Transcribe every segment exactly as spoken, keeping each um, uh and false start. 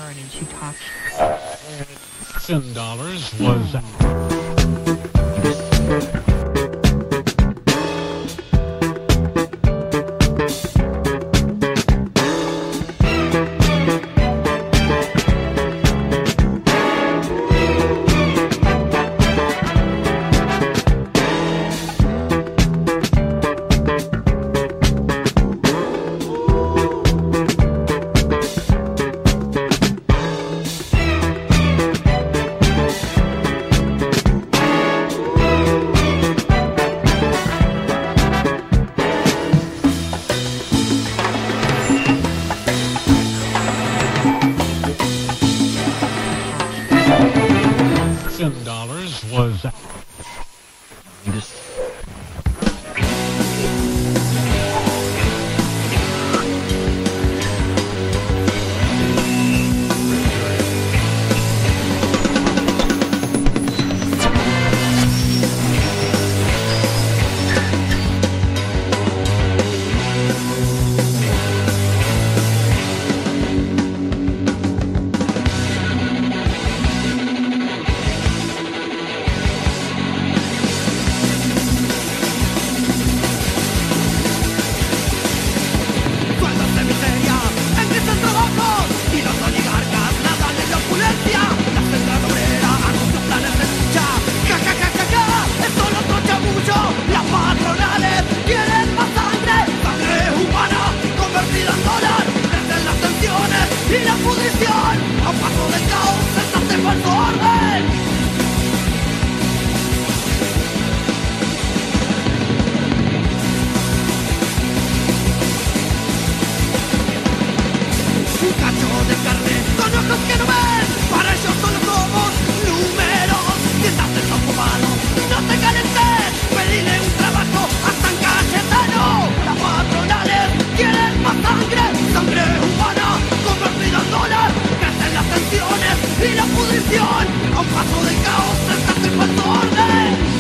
Aaron and she talked. Ten dollars was. Ten dollars was. Y la pudrición, a paso del caos, se hace falso orden. Un cacho de carne con ojos que no ven, para ellos solo somos números. Sientas el campo malo y no te calentes, pedile un trabajo a San Cayetano. Las patronales quieren más sangre, sangre humana convertida en dólar. Crecen las tensiones y la pudrición, a un paso del caos se hace falso orden.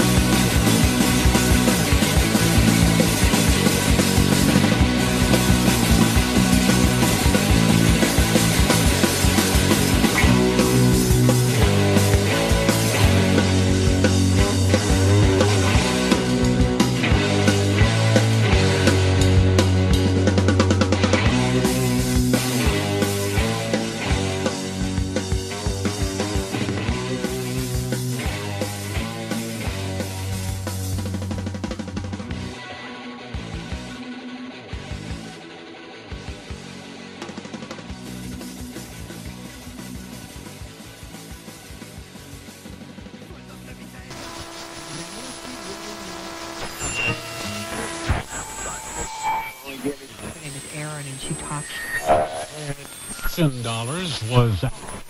Her name is Aaron and she talked. Ten dollars was.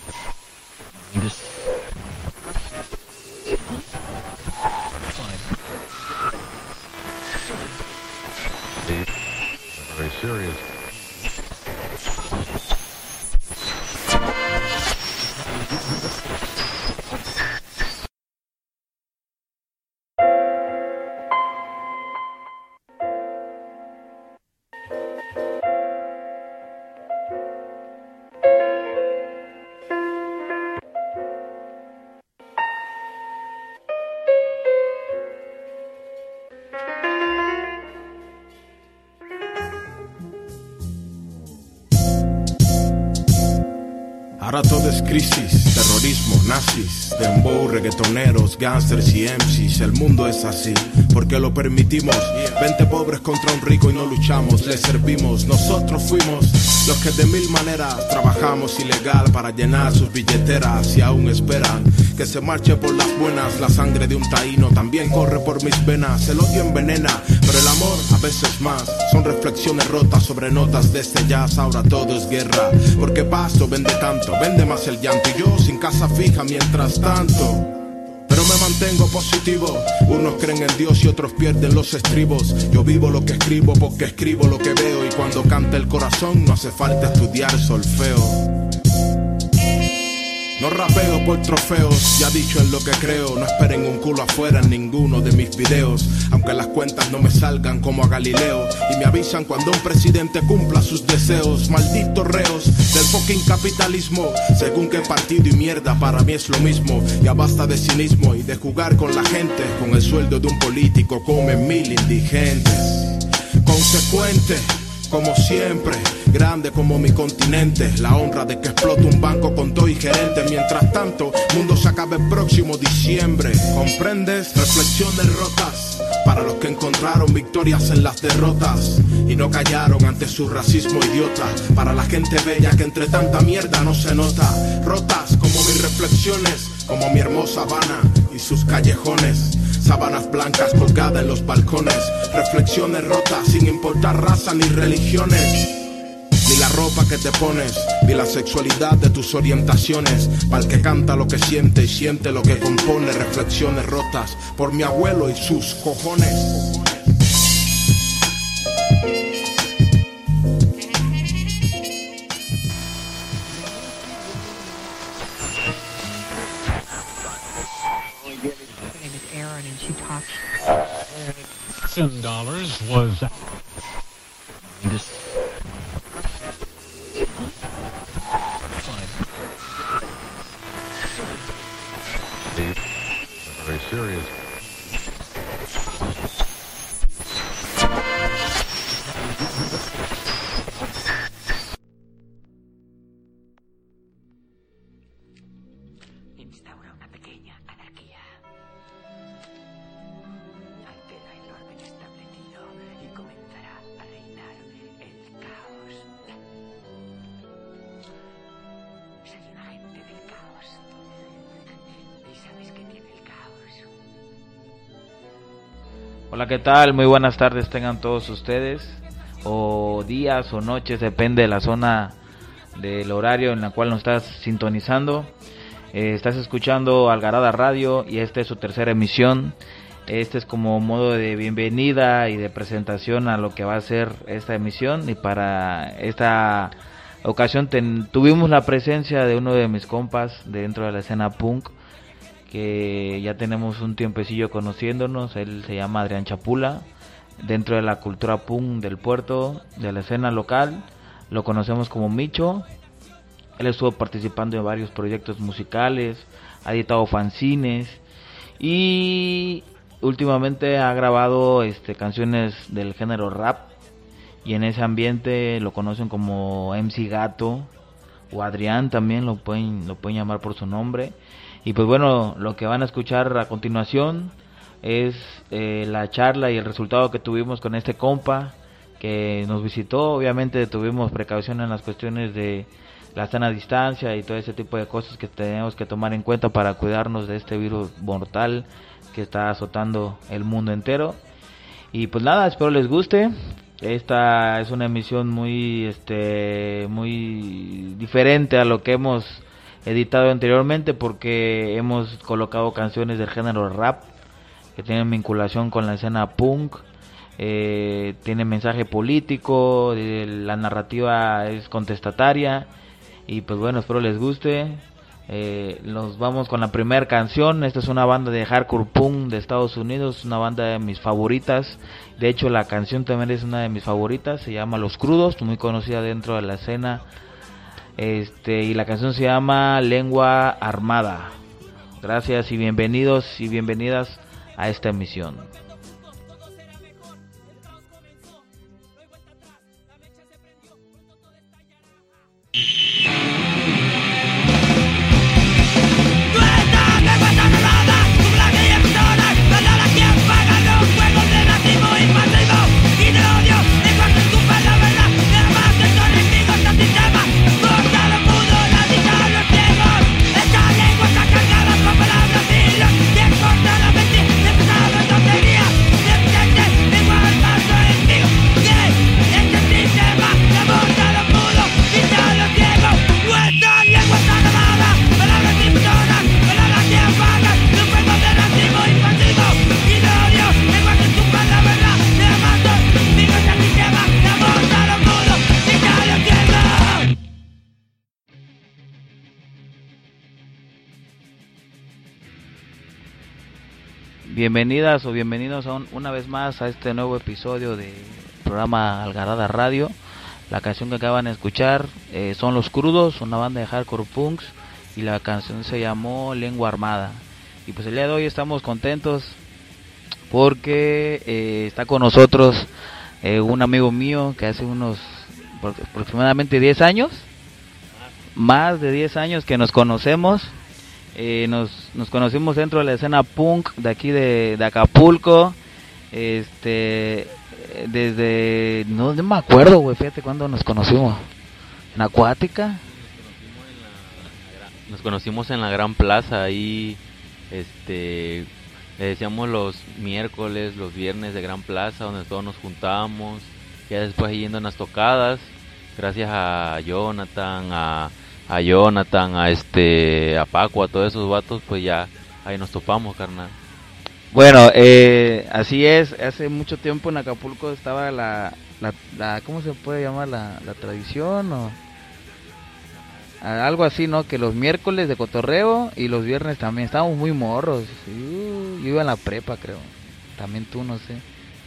Very serious. Ahora todo es crisis, terrorismo, nazis, dembow, reggaetoneros, gangsters y M Cs. El mundo es así, porque lo permitimos. Veinte pobres contra un rico y no luchamos, le servimos. Nosotros fuimos los que de mil maneras trabajamos ilegal para llenar sus billeteras y aún esperan que se marche por las buenas. La sangre de un taíno también corre por mis venas. El odio envenena, pero el amor a veces más. Son reflexiones rotas sobre notas de este jazz. Ahora todo es guerra, porque Pasto vende tanto, vende más el llanto y yo sin casa fija mientras tanto. Pero me mantengo positivo. Unos creen en Dios y otros pierden los estribos. Yo vivo lo que escribo porque escribo lo que veo. Y cuando canta el corazón no hace falta estudiar solfeo. No rapeo por trofeos, ya dicho en lo que creo. No esperen un culo afuera en ninguno de mis videos, aunque las cuentas no me salgan como a Galileo. Y me avisan cuando un presidente cumpla sus deseos. Malditos reos del fucking capitalismo. Según qué partido y mierda, para mí es lo mismo. Ya basta de cinismo y de jugar con la gente. Con el sueldo de un político comen mil indigentes. Consecuente, como siempre, grande como mi continente. La honra de que explote un banco con todo y gerente. Mientras tanto, mundo se acaba el próximo diciembre. ¿Comprendes? Reflexiones rotas para los que encontraron victorias en las derrotas y no callaron ante su racismo idiota. Para la gente bella que entre tanta mierda no se nota. Rotas como mis reflexiones, como mi hermosa Habana y sus callejones. Sábanas blancas colgadas en los balcones. Reflexiones rotas sin importar raza ni religiones. Ni la ropa que te pones, ni la sexualidad de tus orientaciones. Pa'l que canta lo que siente y siente lo que compone. Reflexiones rotas por mi abuelo y sus cojones. Ten dollars was very serious. Instaura una pequeña anarquía. Altera el orden establecido y comenzará a reinar el caos. Soy un agente del caos. ¿Y sabes qué tiene el caos? Hola, ¿qué tal? Muy buenas tardes tengan todos ustedes, o días o noches, depende de la zona del horario en la cual nos estás sintonizando. Eh, estás escuchando Algarada Radio y esta es su tercera emisión. Este es como modo de bienvenida y de presentación a lo que va a ser esta emisión. Y para esta ocasión ten, tuvimos la presencia de uno de mis compas dentro de la escena punk, que ya tenemos un tiempecillo conociéndonos. Él se llama Adrián Chapula. Dentro de la cultura punk del puerto, de la escena local, lo conocemos como Micho. Él estuvo participando en varios proyectos musicales, ha editado fanzines y últimamente ha grabado este, canciones del género rap, y en ese ambiente lo conocen como M C Gato o Adrián, también lo pueden, lo pueden llamar por su nombre. Y pues bueno, lo que van a escuchar a continuación es eh, la charla y el resultado que tuvimos con este compa que nos visitó. Obviamente tuvimos precaución en las cuestiones de la sana distancia y todo ese tipo de cosas que tenemos que tomar en cuenta para cuidarnos de este virus mortal que está azotando el mundo entero. Y pues nada, espero les guste. Esta es una emisión muy este muy diferente a lo que hemos editado anteriormente, porque hemos colocado canciones del género rap que tienen vinculación con la escena punk. Eh, tiene mensaje político, eh, la narrativa es contestataria. Y pues bueno, espero les guste. Eh, nos vamos con la primera canción. Esta es una banda de hardcore punk de Estados Unidos, una banda de mis favoritas. De hecho, la canción también es una de mis favoritas. Se llama Los Crudos, muy conocida dentro de la escena. Este, y la canción se llama Lengua Armada. Gracias y bienvenidos y bienvenidas a esta emisión. Lengua bienvenidas o bienvenidos a un, una vez más a este nuevo episodio del programa Algarada Radio. La canción que acaban de escuchar eh, son Los Crudos, una banda de hardcore punks, y la canción se llamó Lengua Armada. Y pues el día de hoy estamos contentos porque eh, está con nosotros eh, un amigo mío que hace unos aproximadamente diez años, más de diez años que nos conocemos. Eh, nos, nos conocimos dentro de la escena punk de aquí de, de Acapulco, este, desde, no, no me acuerdo, güey, fíjate cuándo nos conocimos, en Acuática. Nos conocimos en la Gran Plaza, ahí, este, le decíamos los miércoles, los viernes de Gran Plaza, donde todos nos juntábamos, ya después yendo en las tocadas, gracias a Jonathan, a... a Jonathan, a este, a Paco, a todos esos vatos, pues ya ahí nos topamos, carnal. Bueno, eh, así es, hace mucho tiempo en Acapulco estaba la, la, la ¿cómo se puede llamar? La, la tradición o algo así, ¿no? Que los miércoles de cotorreo y los viernes también, estábamos muy morros, uh, yo iba en la prepa, creo, también tú, no sé.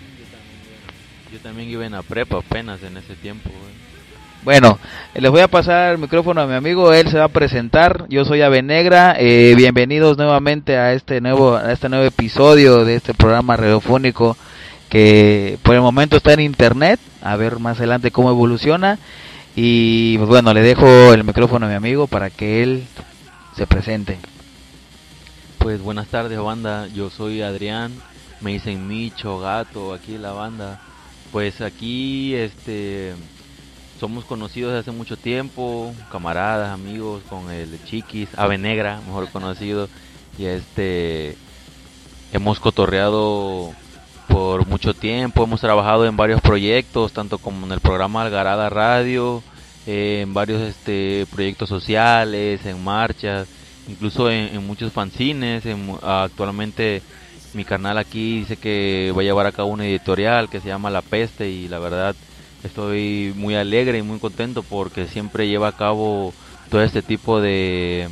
Yo también iba en la prepa apenas en ese tiempo, güey. Bueno, les voy a pasar el micrófono a mi amigo, él se va a presentar. Yo soy Ave Negra, eh, bienvenidos nuevamente a este nuevo a este nuevo episodio de este programa radiofónico que por el momento está en internet, a ver más adelante cómo evoluciona. Y pues bueno, le dejo el micrófono a mi amigo para que él se presente. Pues buenas tardes, banda, yo soy Adrián, me dicen Micho, Gato, aquí en la banda. Pues aquí, este... somos conocidos desde hace mucho tiempo, camaradas, amigos, con el Chiquis, Ave Negra, mejor conocido, y este hemos cotorreado por mucho tiempo, hemos trabajado en varios proyectos, tanto como en el programa Algarada Radio, eh, en varios este proyectos sociales, en marchas, incluso en, en muchos fanzines. En, actualmente mi carnal aquí dice que va a llevar a cabo una editorial que se llama La Peste, y la verdad estoy muy alegre y muy contento porque siempre lleva a cabo todo este tipo de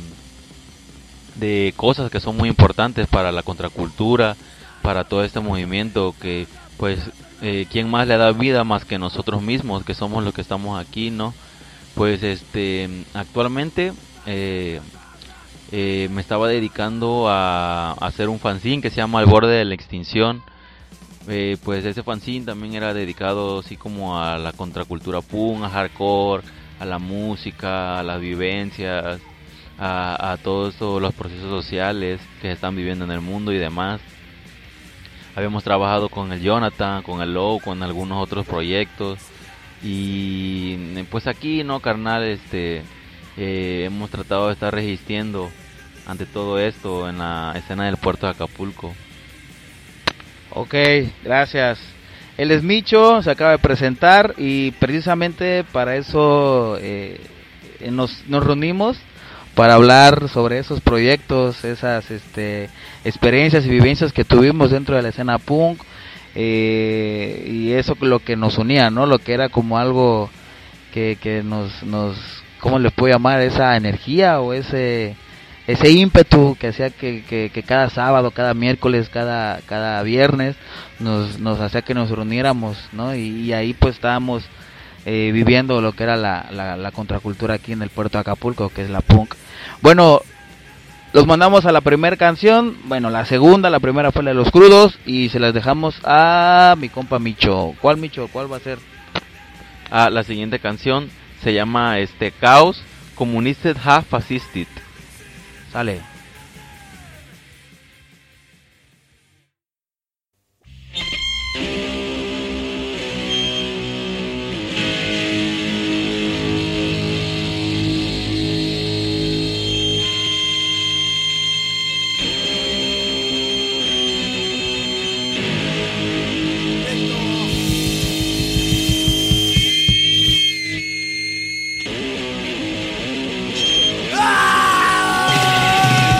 de cosas que son muy importantes para la contracultura, para todo este movimiento que pues eh, quién más le da vida más que nosotros mismos, que somos los que estamos aquí, ¿no? Pues este actualmente eh, eh, me estaba dedicando a, a hacer un fanzine que se llama Al Borde de la Extinción. Eh, pues ese fanzine también era dedicado así como a la contracultura punk, a hardcore, a la música, a las vivencias, a, a todos eso, los procesos sociales que se están viviendo en el mundo y demás. Habíamos trabajado con el Jonathan, con el Low, con algunos otros proyectos, y pues aquí, no, carnal, este eh, hemos tratado de estar resistiendo ante todo esto en la escena del puerto de Acapulco. Ok, gracias. Él es Micho, se acaba de presentar y precisamente para eso eh, nos, nos reunimos para hablar sobre esos proyectos, esas este, experiencias y vivencias que tuvimos dentro de la escena punk, eh, y eso lo que nos unía, ¿no? Lo que era como algo que, que nos, nos, ¿cómo le puedo llamar? Esa energía o ese... ese ímpetu que hacía que, que, que cada sábado, cada miércoles, cada cada viernes nos nos hacía que nos reuniéramos, ¿no? Y, y ahí pues estábamos eh, viviendo lo que era la, la, la contracultura aquí en el puerto de Acapulco, que es la punk. Bueno, los mandamos a la primera canción, bueno, la segunda, la primera fue la de Los Crudos, y se las dejamos a mi compa Micho. ¿Cuál, Micho? ¿Cuál va a ser? Ah, la siguiente canción se llama este Caos, Communisted Half Fascisted. Sale. ¡Ah!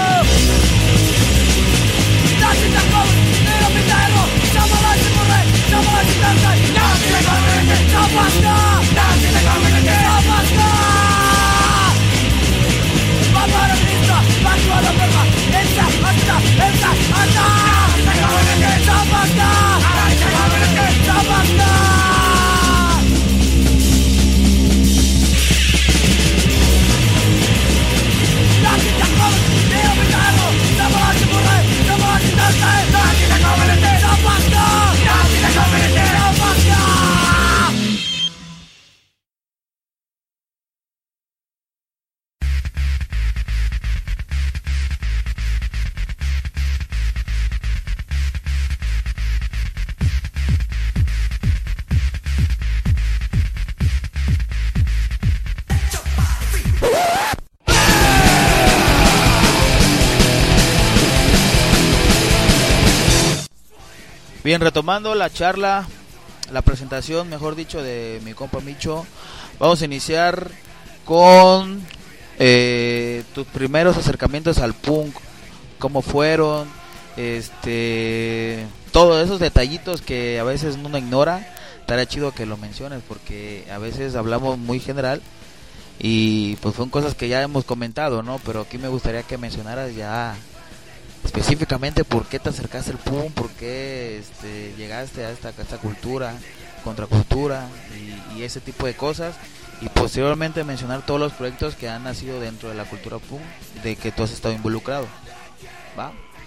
Bien, retomando la charla, la presentación, mejor dicho, de mi compa Micho, vamos a iniciar con eh, tus primeros acercamientos al punk, cómo fueron, este, todos esos detallitos que a veces uno ignora. Estaría chido que lo menciones porque a veces hablamos muy general y pues son cosas que ya hemos comentado, ¿no? Pero aquí me gustaría que mencionaras ya específicamente por qué te acercaste al punk, por qué este, llegaste a esta, a esta cultura, contracultura y, y ese tipo de cosas, y posteriormente mencionar todos los proyectos que han nacido dentro de la cultura punk de que tú has estado involucrado. ¿Va?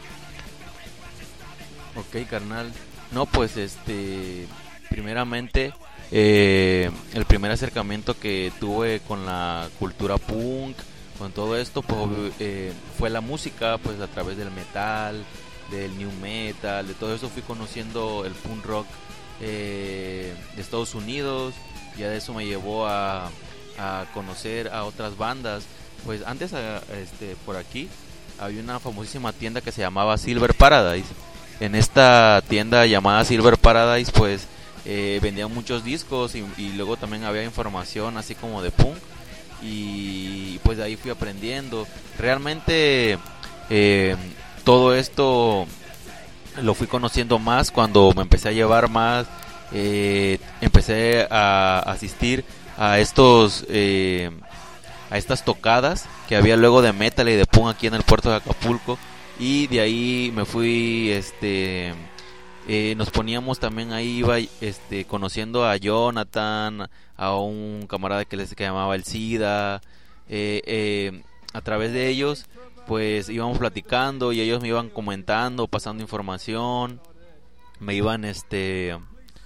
Ok, carnal. No, pues este, primeramente, eh, el primer acercamiento que tuve con la cultura punk, con todo esto, pues eh, fue la música, pues a través del metal, del new metal, de todo eso fui conociendo el punk rock eh, de Estados Unidos. Ya de eso me llevó a, a conocer a otras bandas. Pues antes, a, este, por aquí había una famosísima tienda que se llamaba Silver Paradise. En esta tienda llamada Silver Paradise, pues eh, vendían muchos discos y, y luego también había información así como de punk. Y pues de ahí fui aprendiendo. Realmente eh, todo esto lo fui conociendo más cuando me empecé a llevar más, eh, empecé a asistir a estos eh, a estas tocadas que había luego de metal y de punk aquí en el puerto de Acapulco, y de ahí me fui este eh, nos poníamos también ahí, iba este conociendo a Jonathan, a un camarada que les que llamaba el SIDA, eh, eh, a través de ellos pues íbamos platicando y ellos me iban comentando, pasando información, me iban este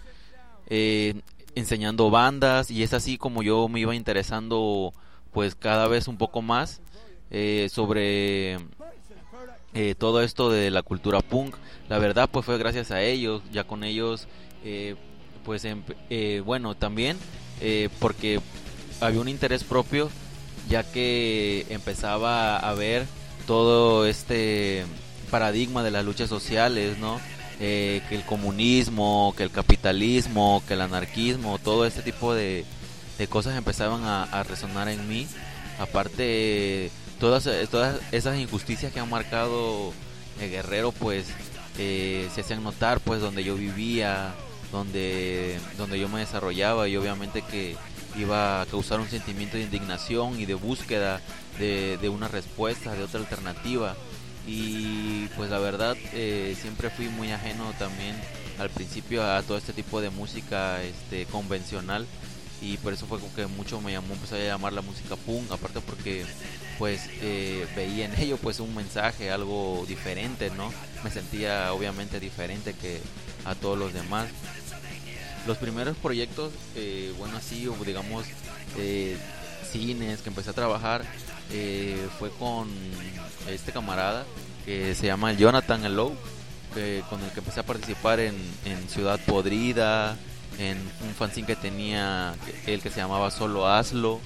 eh, enseñando bandas, y es así como yo me iba interesando pues cada vez un poco más eh, sobre eh, todo esto de la cultura punk. La verdad pues fue gracias a ellos, ya con ellos eh, pues eh, bueno también eh, porque había un interés propio, ya que empezaba a ver todo este paradigma de las luchas sociales, ¿no? Eh, que el comunismo, que el capitalismo, que el anarquismo, todo este tipo de, de cosas empezaban a, a resonar en mí. Aparte, todas, todas esas injusticias que han marcado el Guerrero, pues eh, se hacían notar, pues donde yo vivía, donde, donde yo me desarrollaba, y obviamente que iba a causar un sentimiento de indignación y de búsqueda de, de una respuesta, de otra alternativa. Y pues la verdad eh, siempre fui muy ajeno también al principio a todo este tipo de música este convencional, y por eso fue como que mucho me llamó, empezó a llamar la música punk, aparte porque pues eh, veía en ello pues un mensaje, algo diferente, ¿no? Me sentía obviamente diferente que a todos los demás. Los primeros proyectos, eh, bueno así, o digamos eh, cines que empecé a trabajar, eh, fue con este camarada que se llama Jonathan el Low, que, con el que empecé a participar en, en Ciudad Podrida, en un fanzine que tenía él que se llamaba Solo Hazlo.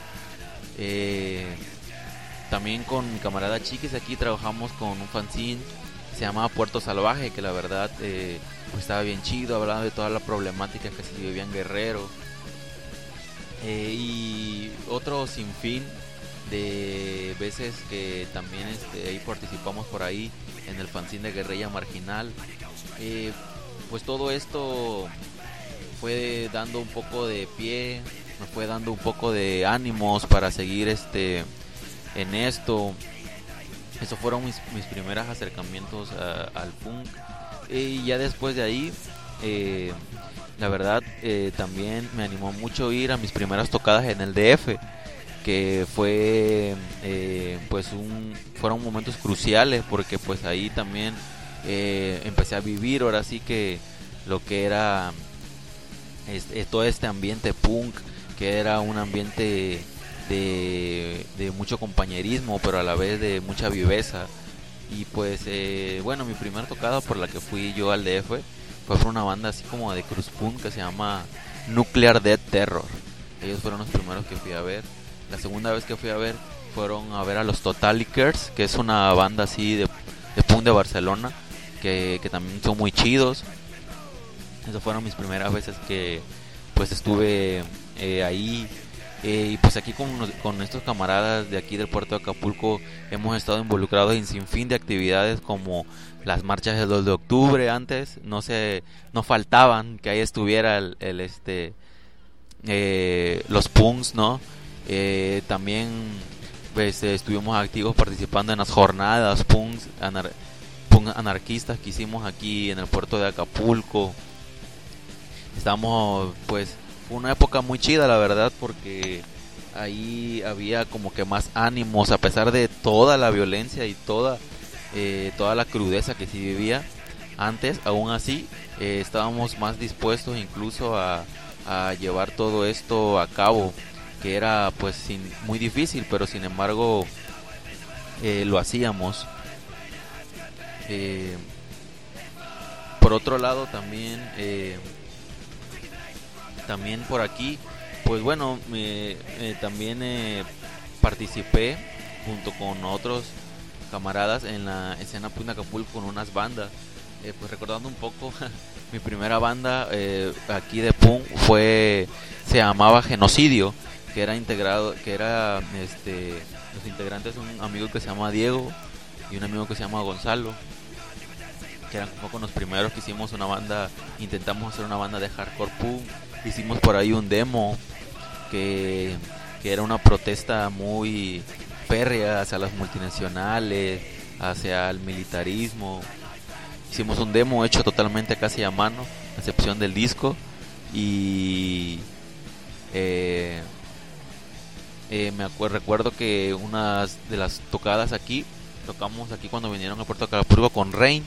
Eh, también con mi camarada Chiquis aquí trabajamos con un fanzine que se llamaba Puerto Salvaje, que la verdad eh, pues estaba bien chido, hablando de toda la problemática que se vivía en Guerrero, eh, y otro sinfín de veces que también este, ahí participamos por ahí en el fanzine de Guerrilla Marginal. Eh, pues todo esto fue dando un poco de pie, me fue dando un poco de ánimos para seguir este en esto. Esos fueron mis, mis primeros acercamientos a, al punk, y ya después de ahí eh, la verdad eh, también me animó mucho ir a mis primeras tocadas en el D F, que fue eh, pues un fueron momentos cruciales, porque pues ahí también eh, empecé a vivir ahora sí que lo que era este, todo este ambiente punk, que era un ambiente de, de mucho compañerismo, pero a la vez de mucha viveza. Y pues eh, bueno, mi primera tocada por la que fui yo al D F fue por una banda así como de cruz punk que se llama Nuclear Death Terror. Ellos fueron los primeros que fui a ver. La segunda vez que fui a ver fueron a ver a los Totalikers, que es una banda así de, de punk de Barcelona, que, que también son muy chidos. Esas fueron mis primeras veces que pues estuve eh, ahí. Eh, y pues aquí con, con estos camaradas de aquí del puerto de Acapulco hemos estado involucrados en sin fin de actividades, como las marchas del dos de octubre. Antes no se no faltaban que ahí estuviera el, el este eh, los punks, ¿no? Eh, también pues eh, estuvimos activos participando en las jornadas punks, anar, punk anarquistas que hicimos aquí en el puerto de Acapulco. Estamos pues fue una época muy chida, la verdad, porque ahí había como que más ánimos, a pesar de toda la violencia y toda eh, toda la crudeza que sí vivía antes. Aún así eh, estábamos más dispuestos incluso a, a llevar todo esto a cabo, que era pues sin, muy difícil, pero sin embargo eh, lo hacíamos. Eh, por otro lado también eh, también por aquí pues bueno eh, eh, también eh, participé junto con otros camaradas en la escena Punk de Acapulco con unas bandas. Eh, pues recordando un poco mi primera banda eh, aquí de punk fue se llamaba Genocidio, que era integrado que era este los integrantes, un amigo que se llama Diego y un amigo que se llama Gonzalo, que eran un poco los primeros que hicimos una banda. Intentamos hacer una banda de hardcore punk. Hicimos por ahí un demo que, que era una protesta muy férrea hacia las multinacionales, hacia el militarismo. Hicimos un demo hecho totalmente casi a mano, a excepción del disco. Y eh, eh, me acuerdo, recuerdo que una de las tocadas aquí, tocamos aquí cuando vinieron a Puerto Acapulco con Rain.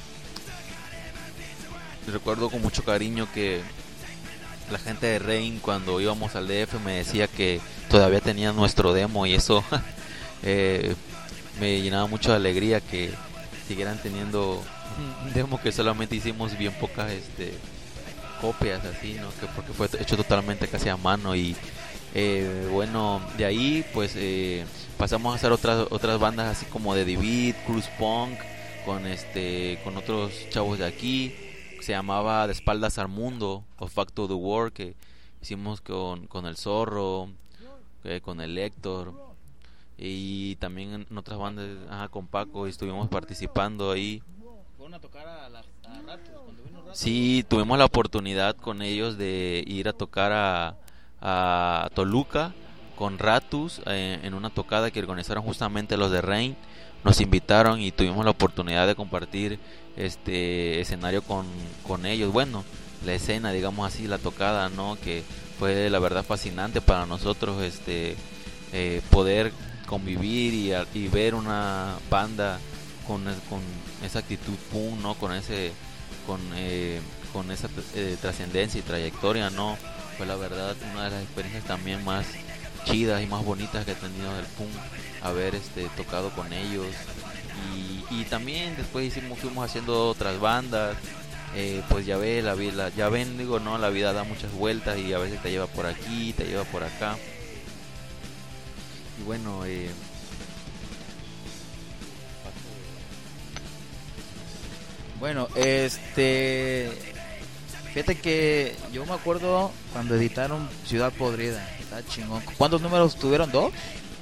Recuerdo con mucho cariño que la gente de Rain, cuando íbamos al D F, me decía que todavía tenían nuestro demo, y eso eh, me llenaba mucho de alegría que siguieran teniendo un demo que solamente hicimos bien pocas este, copias así, ¿no? Que porque fue hecho totalmente casi a mano. Y eh, bueno, de ahí pues eh, pasamos a hacer otras otras bandas así como de Divid, Cruise Punk, con este con otros chavos de aquí. Se llamaba De Espaldas al Mundo, o Back to the War, que hicimos con, con el Zorro, eh, con el Héctor, y también en otras bandas, ajá, con Paco, y estuvimos participando ahí. ¿Fueron a tocar a, la, a Ratos cuando vino Ratos? Sí, tuvimos la oportunidad con ellos de ir a tocar a, a Toluca con Ratus eh, en una tocada que organizaron justamente los de Rain. Nos invitaron y tuvimos la oportunidad de compartir este escenario con, con ellos. Bueno, la escena, digamos así, la tocada, ¿no? Que fue la verdad fascinante para nosotros, este eh, poder convivir y, y ver una banda con, con esa actitud punk, ¿no? Con ese con eh, con esa eh, trascendencia y trayectoria, ¿no? Fue la verdad una de las experiencias también más chidas y más bonitas que he tenido del punk, haber este tocado con ellos. Y, y también después hicimos fuimos haciendo otras bandas. Eh, pues ya ve la vida, ya ven, digo, no, la vida da muchas vueltas y a veces te lleva por aquí, te lleva por acá. Y bueno, eh, bueno, este, fíjate que yo me acuerdo cuando editaron Ciudad Podrida, está chingón. ¿Cuántos números tuvieron? ¿Dos?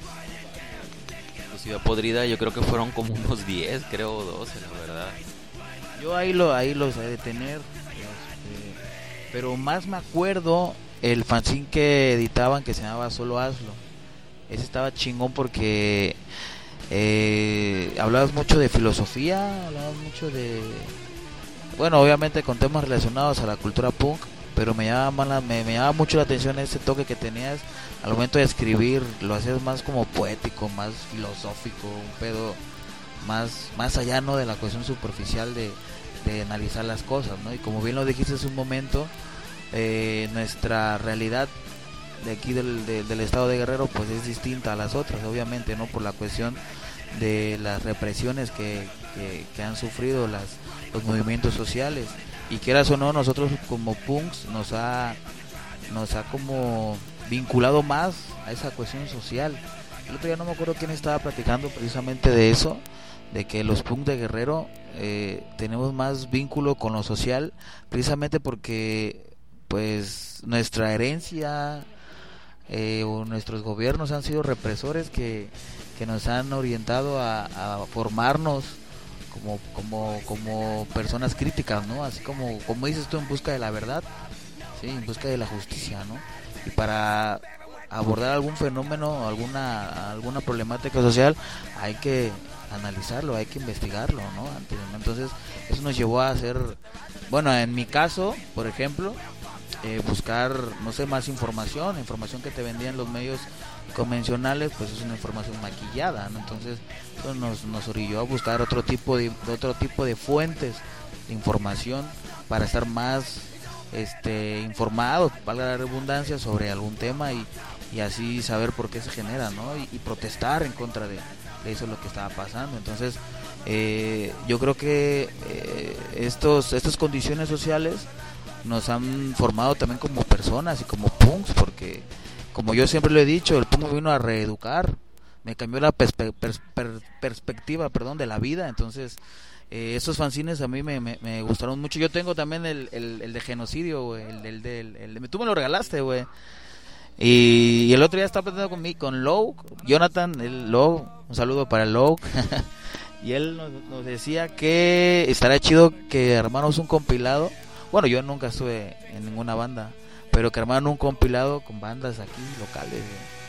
Ciudad Podrida yo creo que fueron como unos diez, creo, doce, la verdad. Yo ahí lo ahí los he de tener, este, pero más me acuerdo el fanzine que editaban que se llamaba Solo Hazlo. Ese estaba chingón porque eh, hablabas mucho de filosofía, hablabas mucho de, bueno, obviamente con temas relacionados a la cultura punk, pero me llama la, me, me llama mucho la atención ese toque que tenías al momento de escribir. Lo hacías más como poético, más filosófico, un pedo más más allá, no, de la cuestión superficial de, de analizar las cosas, ¿no? Y como bien lo dijiste hace un momento, eh, nuestra realidad de aquí del, de, del estado de Guerrero pues es distinta a las otras, obviamente, ¿no? Por la cuestión de las represiones que, que, que han sufrido las los movimientos sociales, y quieras o no, nosotros como punks nos ha nos ha como vinculado más a esa cuestión social. el otro día no me acuerdo quién estaba platicando precisamente de eso, de que los punk de Guerrero eh, tenemos más vínculo con lo social, precisamente porque pues nuestra herencia eh, o nuestros gobiernos han sido represores que, que nos han orientado a, a formarnos como como como personas críticas, ¿no? Así como como dices tú, en busca de la verdad, sí, en busca de la justicia, ¿no? Y para abordar algún fenómeno, alguna alguna problemática social, hay que analizarlo, hay que investigarlo, ¿no? Antes, ¿no? Entonces, eso nos llevó a hacer, bueno, en mi caso, por ejemplo, eh, buscar, no sé, más información, información que te vendían los medios convencionales, pues es una información maquillada, ¿no? Entonces, eso nos, nos orilló a buscar otro tipo de otro tipo de fuentes de información para estar más este informados, valga la redundancia, sobre algún tema y, y así saber por qué se genera, ¿no? Y, y protestar en contra de, de eso, lo que estaba pasando. Entonces, eh, yo creo que eh, estos estas condiciones sociales nos han formado también como personas y como punks, porque como yo siempre lo he dicho, el punk me vino a reeducar, me cambió la perspe- pers- per- perspectiva, perdón, de la vida. Entonces, eh, esos fanzines a mí me, me, me gustaron mucho. Yo tengo también el, el, el de genocidio, güey, el del el, el, el, tú me lo regalaste, güey. Y, y el otro día estaba platicando con mí, con Low, Jonathan, el Low, un saludo para el Low. Y él nos, nos decía que estaría chido que armáramos un compilado. Bueno, yo nunca estuve en ninguna banda, pero que armaron un compilado con bandas aquí locales.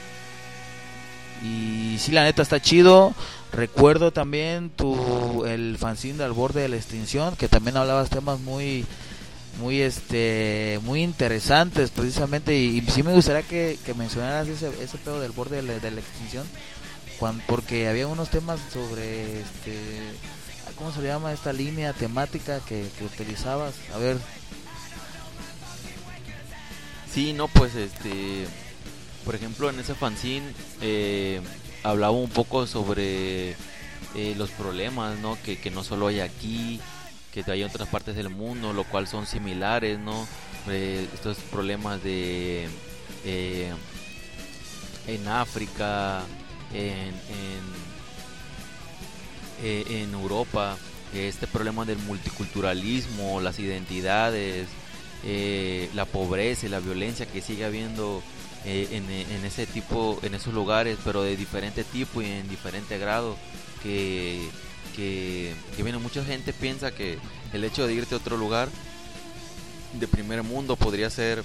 Y sí, la neta está chido. Recuerdo también tu el fanzine de Al Borde de la Extinción, que también hablabas temas muy muy este muy interesantes precisamente, y, y sí me gustaría que, que mencionaras ese ese pedo del borde de la, de la extinción, cuando, porque había unos temas sobre este ¿cómo se le llama esta línea temática que, que utilizabas? A ver. Sí, no, pues este, por ejemplo, en ese fanzine eh, hablaba un poco sobre eh, los problemas, ¿no? Que, que no solo hay aquí, que hay en otras partes del mundo, lo cual son similares, ¿no? Eh, estos problemas de eh, en África, en, en, eh, en Europa, este problema del multiculturalismo, las identidades, eh, la pobreza y la violencia que sigue habiendo eh, en, en ese tipo, en esos lugares, pero de diferente tipo y en diferente grado, que que, que bueno, mucha gente piensa que el hecho de irte a otro lugar de primer mundo podría ser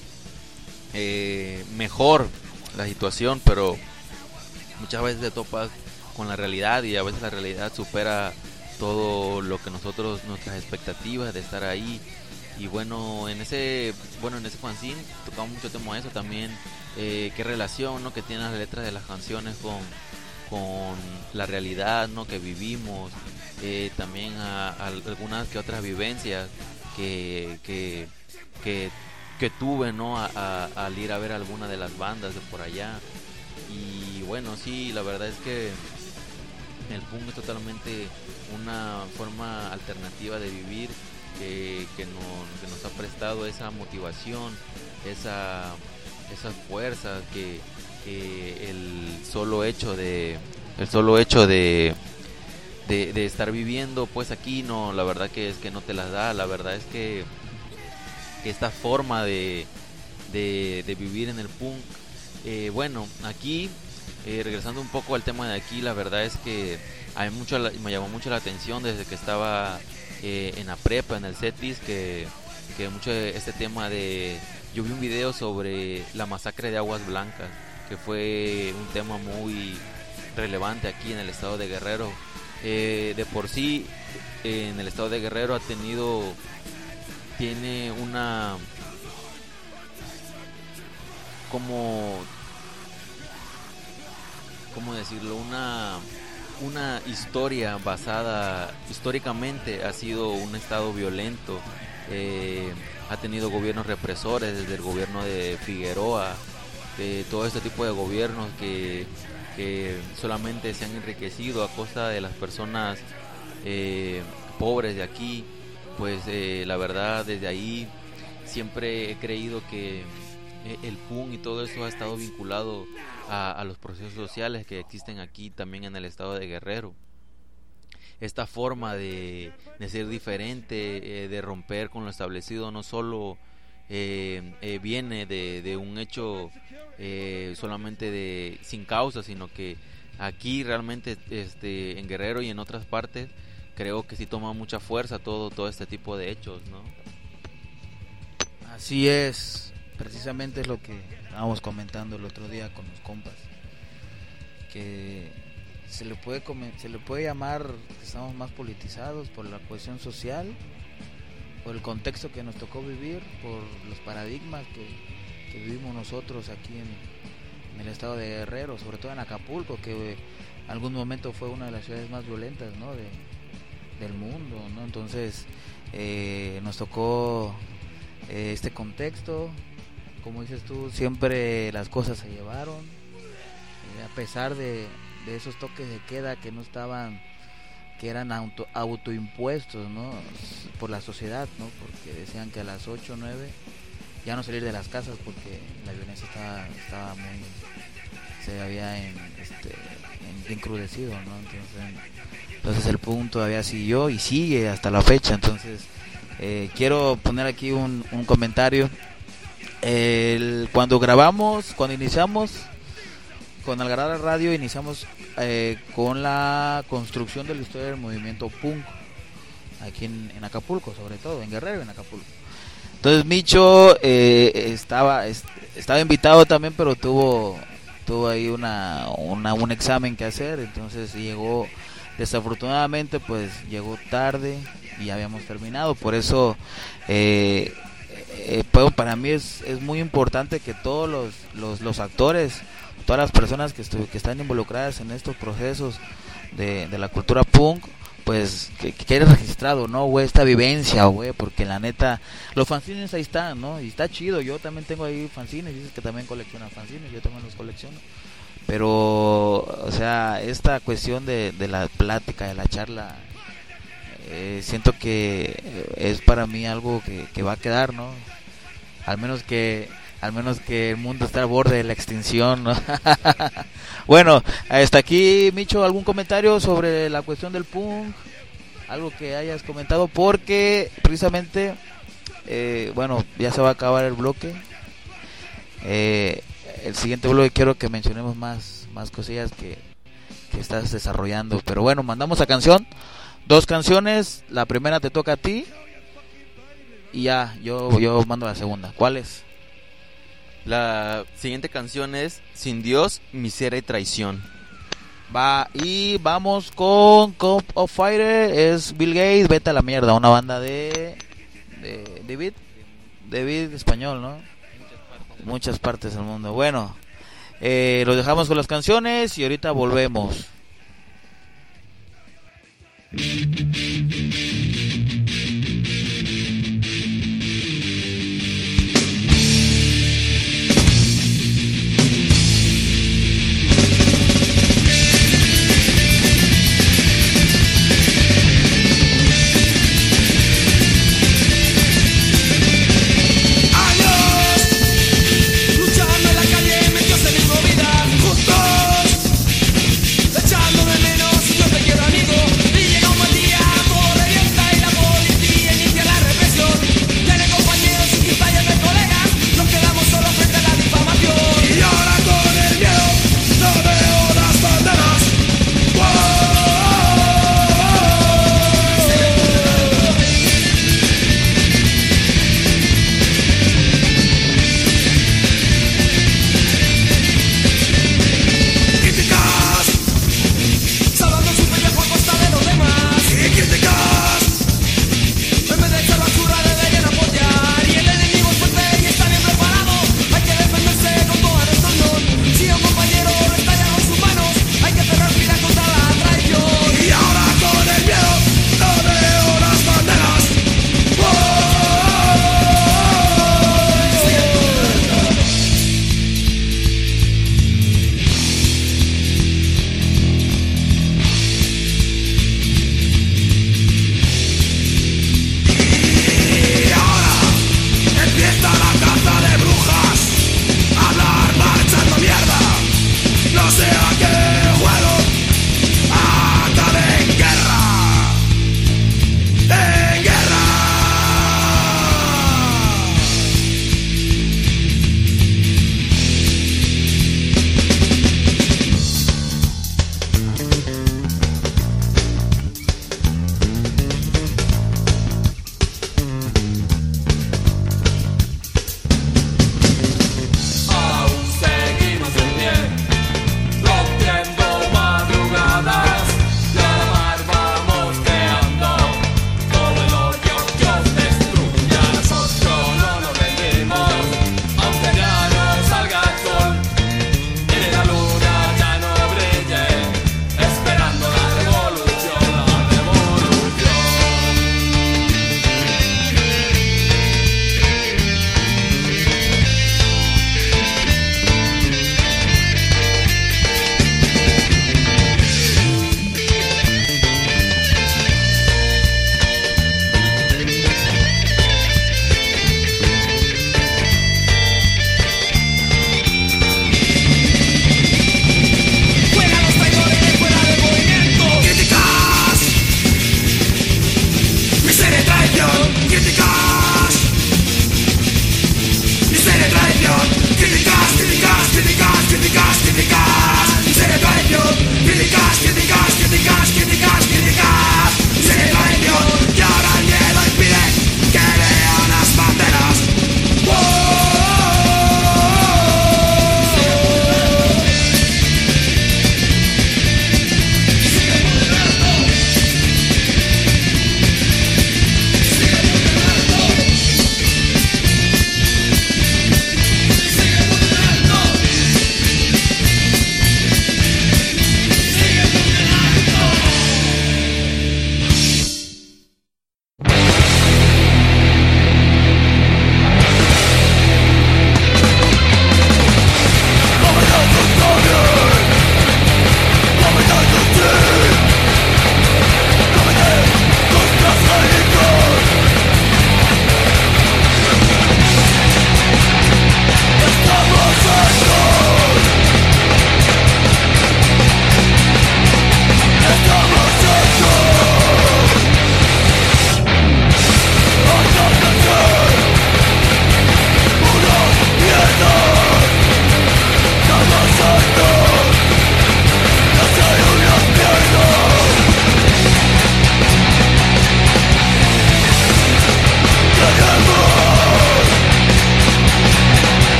eh, mejor la situación, pero muchas veces te topas con la realidad y a veces la realidad supera todo lo que nosotros, nuestras expectativas de estar ahí. Y bueno, en ese bueno en ese fanzine tocamos mucho tema de eso también, eh, qué relación, ¿no?, que tienen las letras de las canciones con con la realidad, ¿no?, que vivimos, eh, también a, a algunas que otras vivencias que que que, que tuve, ¿no?, a, a, al ir a ver alguna de las bandas de por allá. Y bueno, sí, la verdad es que el punk es totalmente una forma alternativa de vivir que, que, nos, que nos ha prestado esa motivación, esa esas fuerzas que que el solo hecho de el solo hecho de, de de estar viviendo pues aquí, no, la verdad que es que no te las da. La verdad es que, que esta forma de, de de vivir en el punk, eh, bueno, aquí eh, regresando un poco al tema de aquí, la verdad es que hay mucho, me llamó mucho la atención desde que estaba eh, en la prepa, en el CETIS, que que mucho este tema de, yo vi un video sobre la masacre de Aguas Blancas, que fue un tema muy relevante aquí en el estado de Guerrero. Eh, de por sí, eh, en el estado de Guerrero ha tenido, tiene una, como, ¿cómo decirlo? Una, una historia basada, históricamente ha sido un estado violento. Eh, ha tenido gobiernos represores, desde el gobierno de Figueroa, de todo este tipo de gobiernos que, que solamente se han enriquecido a costa de las personas eh, pobres de aquí. Pues eh, la verdad, desde ahí siempre he creído que eh, el punk y todo eso ha estado vinculado a, a los procesos sociales que existen aquí también en el estado de Guerrero. Esta forma de, de ser diferente, eh, de romper con lo establecido, no solo eh, eh, viene de, de un hecho eh, solamente de sin causa, sino que aquí realmente este, en Guerrero y en otras partes creo que sí toma mucha fuerza todo, todo este tipo de hechos, ¿no? Así es, precisamente es lo que estábamos comentando el otro día con los compas, que se le puede se le puede llamar que estamos más politizados por la cohesión social, por el contexto que nos tocó vivir, por los paradigmas que, que vivimos nosotros aquí en, en el estado de Guerrero, sobre todo en Acapulco, que en algún momento fue una de las ciudades más violentas, ¿no?, de, del mundo, ¿no? Entonces eh, nos tocó eh, este contexto, como dices tú, siempre las cosas se llevaron, eh, a pesar de de esos toques de queda que no estaban, que eran auto, autoimpuestos, ¿no?, por la sociedad, ¿no?, porque decían que a las ocho o nueve ya no salir de las casas porque la violencia estaba, estaba muy, se había en, este, en, encrudecido, ¿no? Entonces, entonces el punto todavía siguió y sigue hasta la fecha. Entonces eh, quiero poner aquí un, un comentario. El, cuando grabamos, cuando iniciamos con Algarada Radio, iniciamos eh, con la construcción de la historia del movimiento punk aquí en, en Acapulco, sobre todo en Guerrero, en Acapulco. Entonces Micho eh, estaba est- estaba invitado también, pero tuvo tuvo ahí una, una un examen que hacer, entonces llegó, desafortunadamente pues llegó tarde y ya habíamos terminado. Por eso eh, eh, pues, para mí es, es muy importante que todos los, los, los actores, todas las personas que, estu- que están involucradas en estos procesos de, de la cultura punk, pues que, que quede registrado, ¿no, güey? Esta vivencia, güey, porque la neta, los fanzines ahí están, ¿no? Y está chido, yo también tengo ahí fanzines, dices que también coleccionan fanzines, yo también los colecciono. Pero, o sea, esta cuestión de, de la plática, de la charla, eh, siento que es para mí algo que, que va a quedar, ¿no? Al menos que... al menos que el mundo está al borde de la extinción, ¿no? Bueno, hasta aquí, Micho, ¿algún comentario sobre la cuestión del punk? Algo que hayas comentado, porque precisamente, eh, bueno, ya se va a acabar el bloque. Eh, el siguiente bloque quiero que mencionemos más, más cosillas que, que estás desarrollando. Pero bueno, mandamos a canción, dos canciones, la primera te toca a ti y ya, yo, yo mando la segunda. ¿Cuál es? La siguiente canción es Sin Dios, Miseria y Traición. Va, y vamos con Cup of Fire, es Bill Gates, Vete a la Mierda, una banda de de David, David español, ¿no? Muchas partes del mundo. Bueno, eh, los dejamos con las canciones y ahorita volvemos. Luchando en la calle, metidos en mi movida, juntos, echando de menos, no te quiero amigo, y llega un buen día.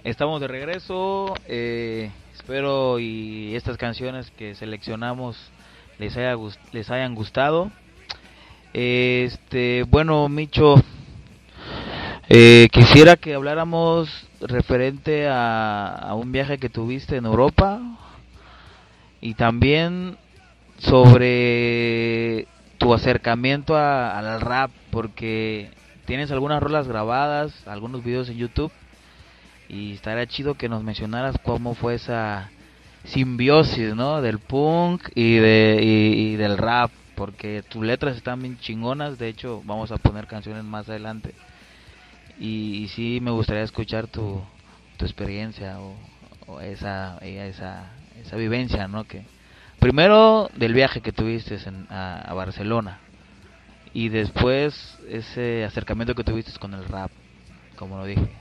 Estamos de regreso. Eh, espero y estas canciones que seleccionamos les haya gust- les hayan gustado. Este, bueno, Micho, eh, quisiera que habláramos referente a, a un viaje que tuviste en Europa y también sobre tu acercamiento a- al rap, porque tienes algunas rolas grabadas, algunos videos en YouTube, y estaría chido que nos mencionaras cómo fue esa simbiosis, ¿no? Del punk y de y, y del rap, porque tus letras están bien chingonas. De hecho, vamos a poner canciones más adelante, y, y sí me gustaría escuchar tu, tu experiencia o, o esa esa esa vivencia, ¿no? Que primero del viaje que tuviste en, a, a Barcelona, y después ese acercamiento que tuviste con el rap, como lo dije.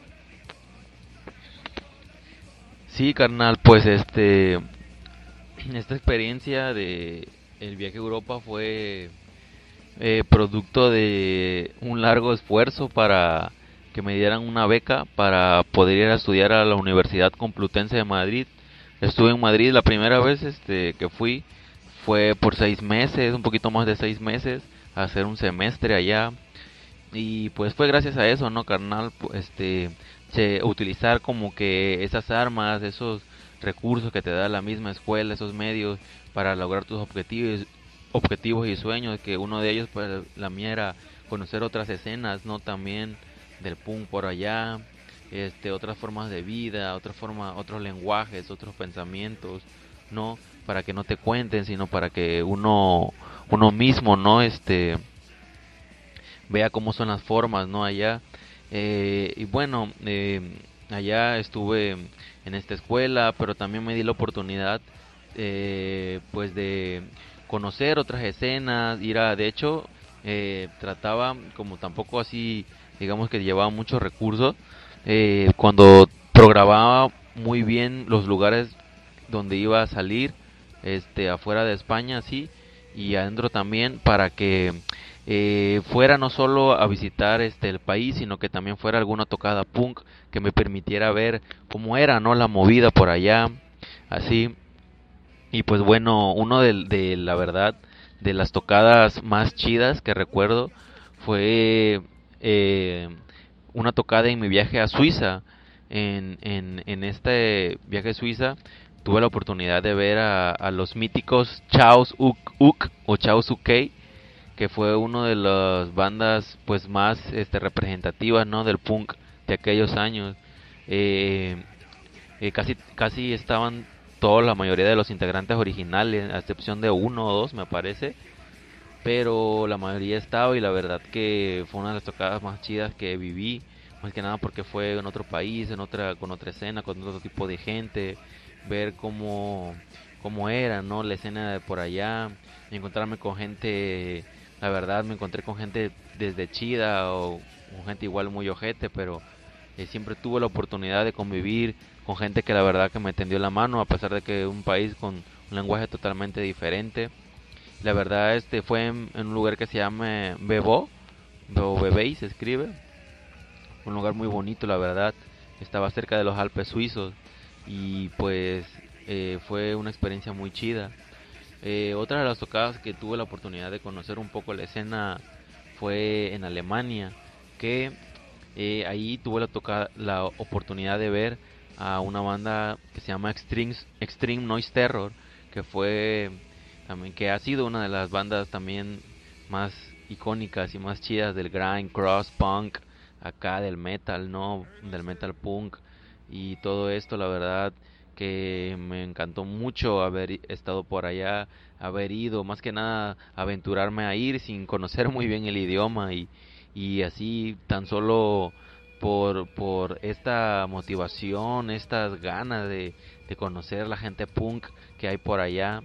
Sí, carnal, pues este esta experiencia de el viaje a Europa fue eh, producto de un largo esfuerzo para que me dieran una beca para poder ir a estudiar a la Universidad Complutense de Madrid. Estuve en Madrid la primera vez este que fui, fue por seis meses, un poquito más de seis meses, a hacer un semestre allá. Y pues fue gracias a eso, ¿no, carnal? Pu- Este, se, utilizar como que esas armas, esos recursos que te da la misma escuela, esos medios para lograr tus objetivos, objetivos y sueños, que uno de ellos, pues la mía era conocer otras escenas, ¿no? También del punk por allá, este, otras formas de vida, otra forma, otros lenguajes, otros pensamientos, ¿no? Para que no te cuenten, sino para que uno, uno mismo, ¿no? Este, vea cómo son las formas, ¿no? Allá. Eh, y bueno, eh, allá estuve en esta escuela, pero también me di la oportunidad, eh, pues de conocer otras escenas, ir a, de hecho, eh, trataba, como tampoco así, digamos que llevaba muchos recursos, eh, cuando programaba muy bien los lugares donde iba a salir, este, afuera de España, sí, y adentro también, para que eh, fuera no solo a visitar este el país, sino que también fuera alguna tocada punk que me permitiera ver cómo era, ¿no? La movida por allá, así. Y pues bueno, uno de, de la verdad, de las tocadas más chidas que recuerdo fue eh, una tocada en mi viaje a Suiza. En, en, en este viaje a Suiza tuve la oportunidad de ver a, a los míticos Chaos Uk Uk o Chaos U K, que fue uno de las bandas pues más este representativas, ¿no? Del punk de aquellos años. Eh, eh, casi casi estaban toda la mayoría de los integrantes originales, a excepción de uno o dos, me parece, pero la mayoría estaba, y la verdad que fue una de las tocadas más chidas que viví, más que nada porque fue en otro país, en otra con otra escena, con otro tipo de gente, ver cómo cómo era, ¿no? La escena de por allá, y encontrarme con gente, la verdad me encontré con gente desde chida o con gente igual muy ojete, pero eh, siempre tuve la oportunidad de convivir con gente que la verdad que me tendió la mano, a pesar de que un país con un lenguaje totalmente diferente. La verdad este fue en, en un lugar que se llama Bebo, o Bebey se escribe, un lugar muy bonito, la verdad, estaba cerca de los Alpes suizos, y pues eh, fue una experiencia muy chida. Eh, otra de las tocadas que tuve la oportunidad de conocer un poco la escena fue en Alemania, que eh, ahí tuve la, toca la oportunidad de ver a una banda que se llama Extreme, Extreme Noise Terror, que fue también, que ha sido una de las bandas también más icónicas y más chidas del grind, cross, punk, acá del metal, ¿no? Del metal punk y todo esto, la verdad que me encantó mucho haber estado por allá, haber ido, más que nada aventurarme a ir sin conocer muy bien el idioma, y, y así tan solo por, por esta motivación, estas ganas de, de conocer la gente punk que hay por allá,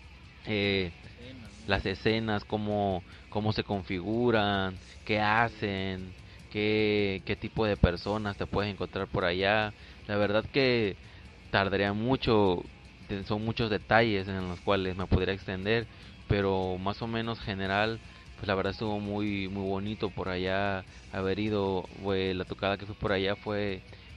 eh, las escenas, cómo, cómo se configuran, qué hacen, qué, qué tipo de personas te puedes encontrar por allá. La verdad que tardaría mucho, son muchos detalles en los cuales me podría extender, pero más o menos general, pues la verdad estuvo muy muy bonito por allá haber ido. Fue, la tocada que fue por allá fue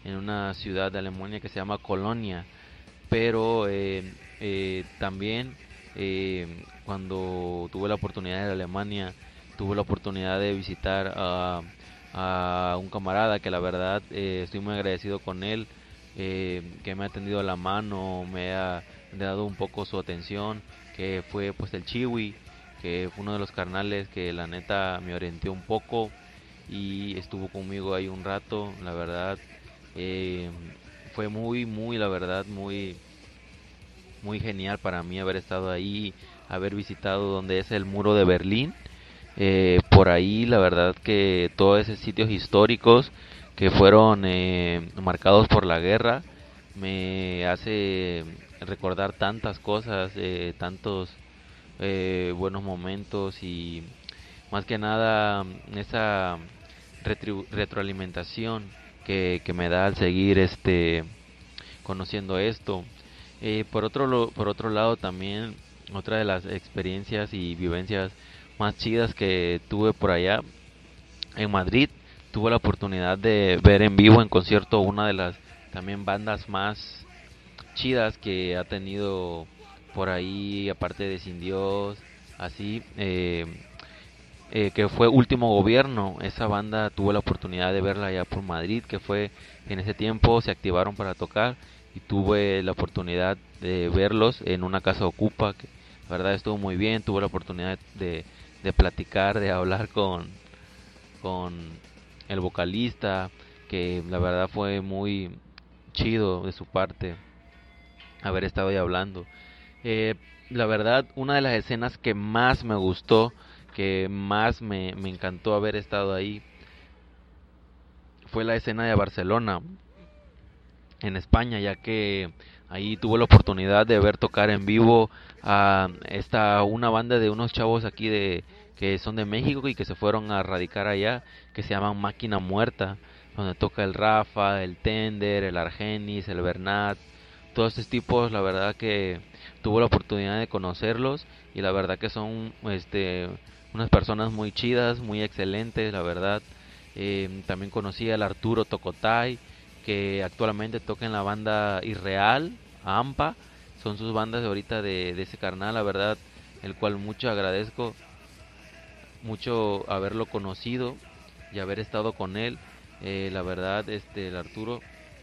en una ciudad de Alemania que se llama Colonia. Pero eh, eh, también eh, cuando tuve la oportunidad de ir a Alemania, tuve la oportunidad de visitar a, a un camarada que la verdad eh, estoy muy agradecido con él, eh, que me ha tendido la mano, me ha dado un poco su atención, que fue pues el Chiwi, que fue uno de los carnales que la neta me orienté un poco y estuvo conmigo ahí un rato. La verdad eh, fue muy muy la verdad muy muy genial para mí haber estado ahí, haber visitado donde es el muro de Berlín. Eh, por ahí la verdad que todos esos sitios históricos que fueron eh, marcados por la guerra me hace recordar tantas cosas, eh, tantos eh, buenos momentos, y más que nada esa retri- retroalimentación que, que me da al seguir este conociendo esto. Eh, por otro lo, por otro lado también otra de las experiencias y vivencias más chidas que tuve por allá en Madrid, tuve la oportunidad de ver en vivo en concierto una de las también bandas más chidas que ha tenido por ahí, aparte de Sin Dios, así, eh, eh, que fue Último Gobierno. Esa banda tuve la oportunidad de verla allá por Madrid, que fue en ese tiempo se activaron para tocar y tuve la oportunidad de verlos en una casa ocupa, que la verdad estuvo muy bien. Tuve la oportunidad de, de platicar, de hablar con, con el vocalista, que la verdad fue muy chido de su parte haber estado ahí hablando. Eh, la verdad, una de las escenas que más me gustó, que más me, me encantó haber estado ahí, fue la escena de Barcelona, en España, ya que ahí tuve la oportunidad de ver tocar en vivo a esta una banda de unos chavos aquí de que son de México y que se fueron a radicar allá, que se llaman Máquina Muerta, donde toca el Rafa, el Tender, el Argenis, el Bernat, todos estos tipos. La verdad que tuve la oportunidad de conocerlos y la verdad que son este unas personas muy chidas, muy excelentes, la verdad. Eh, también conocí al Arturo Tocotay, que actualmente toca en la banda Irreal, Ampa, son sus bandas de ahorita de, de ese carnal, la verdad, el cual mucho agradezco, mucho haberlo conocido y haber estado con él. Eh, la verdad, este, el Arturo,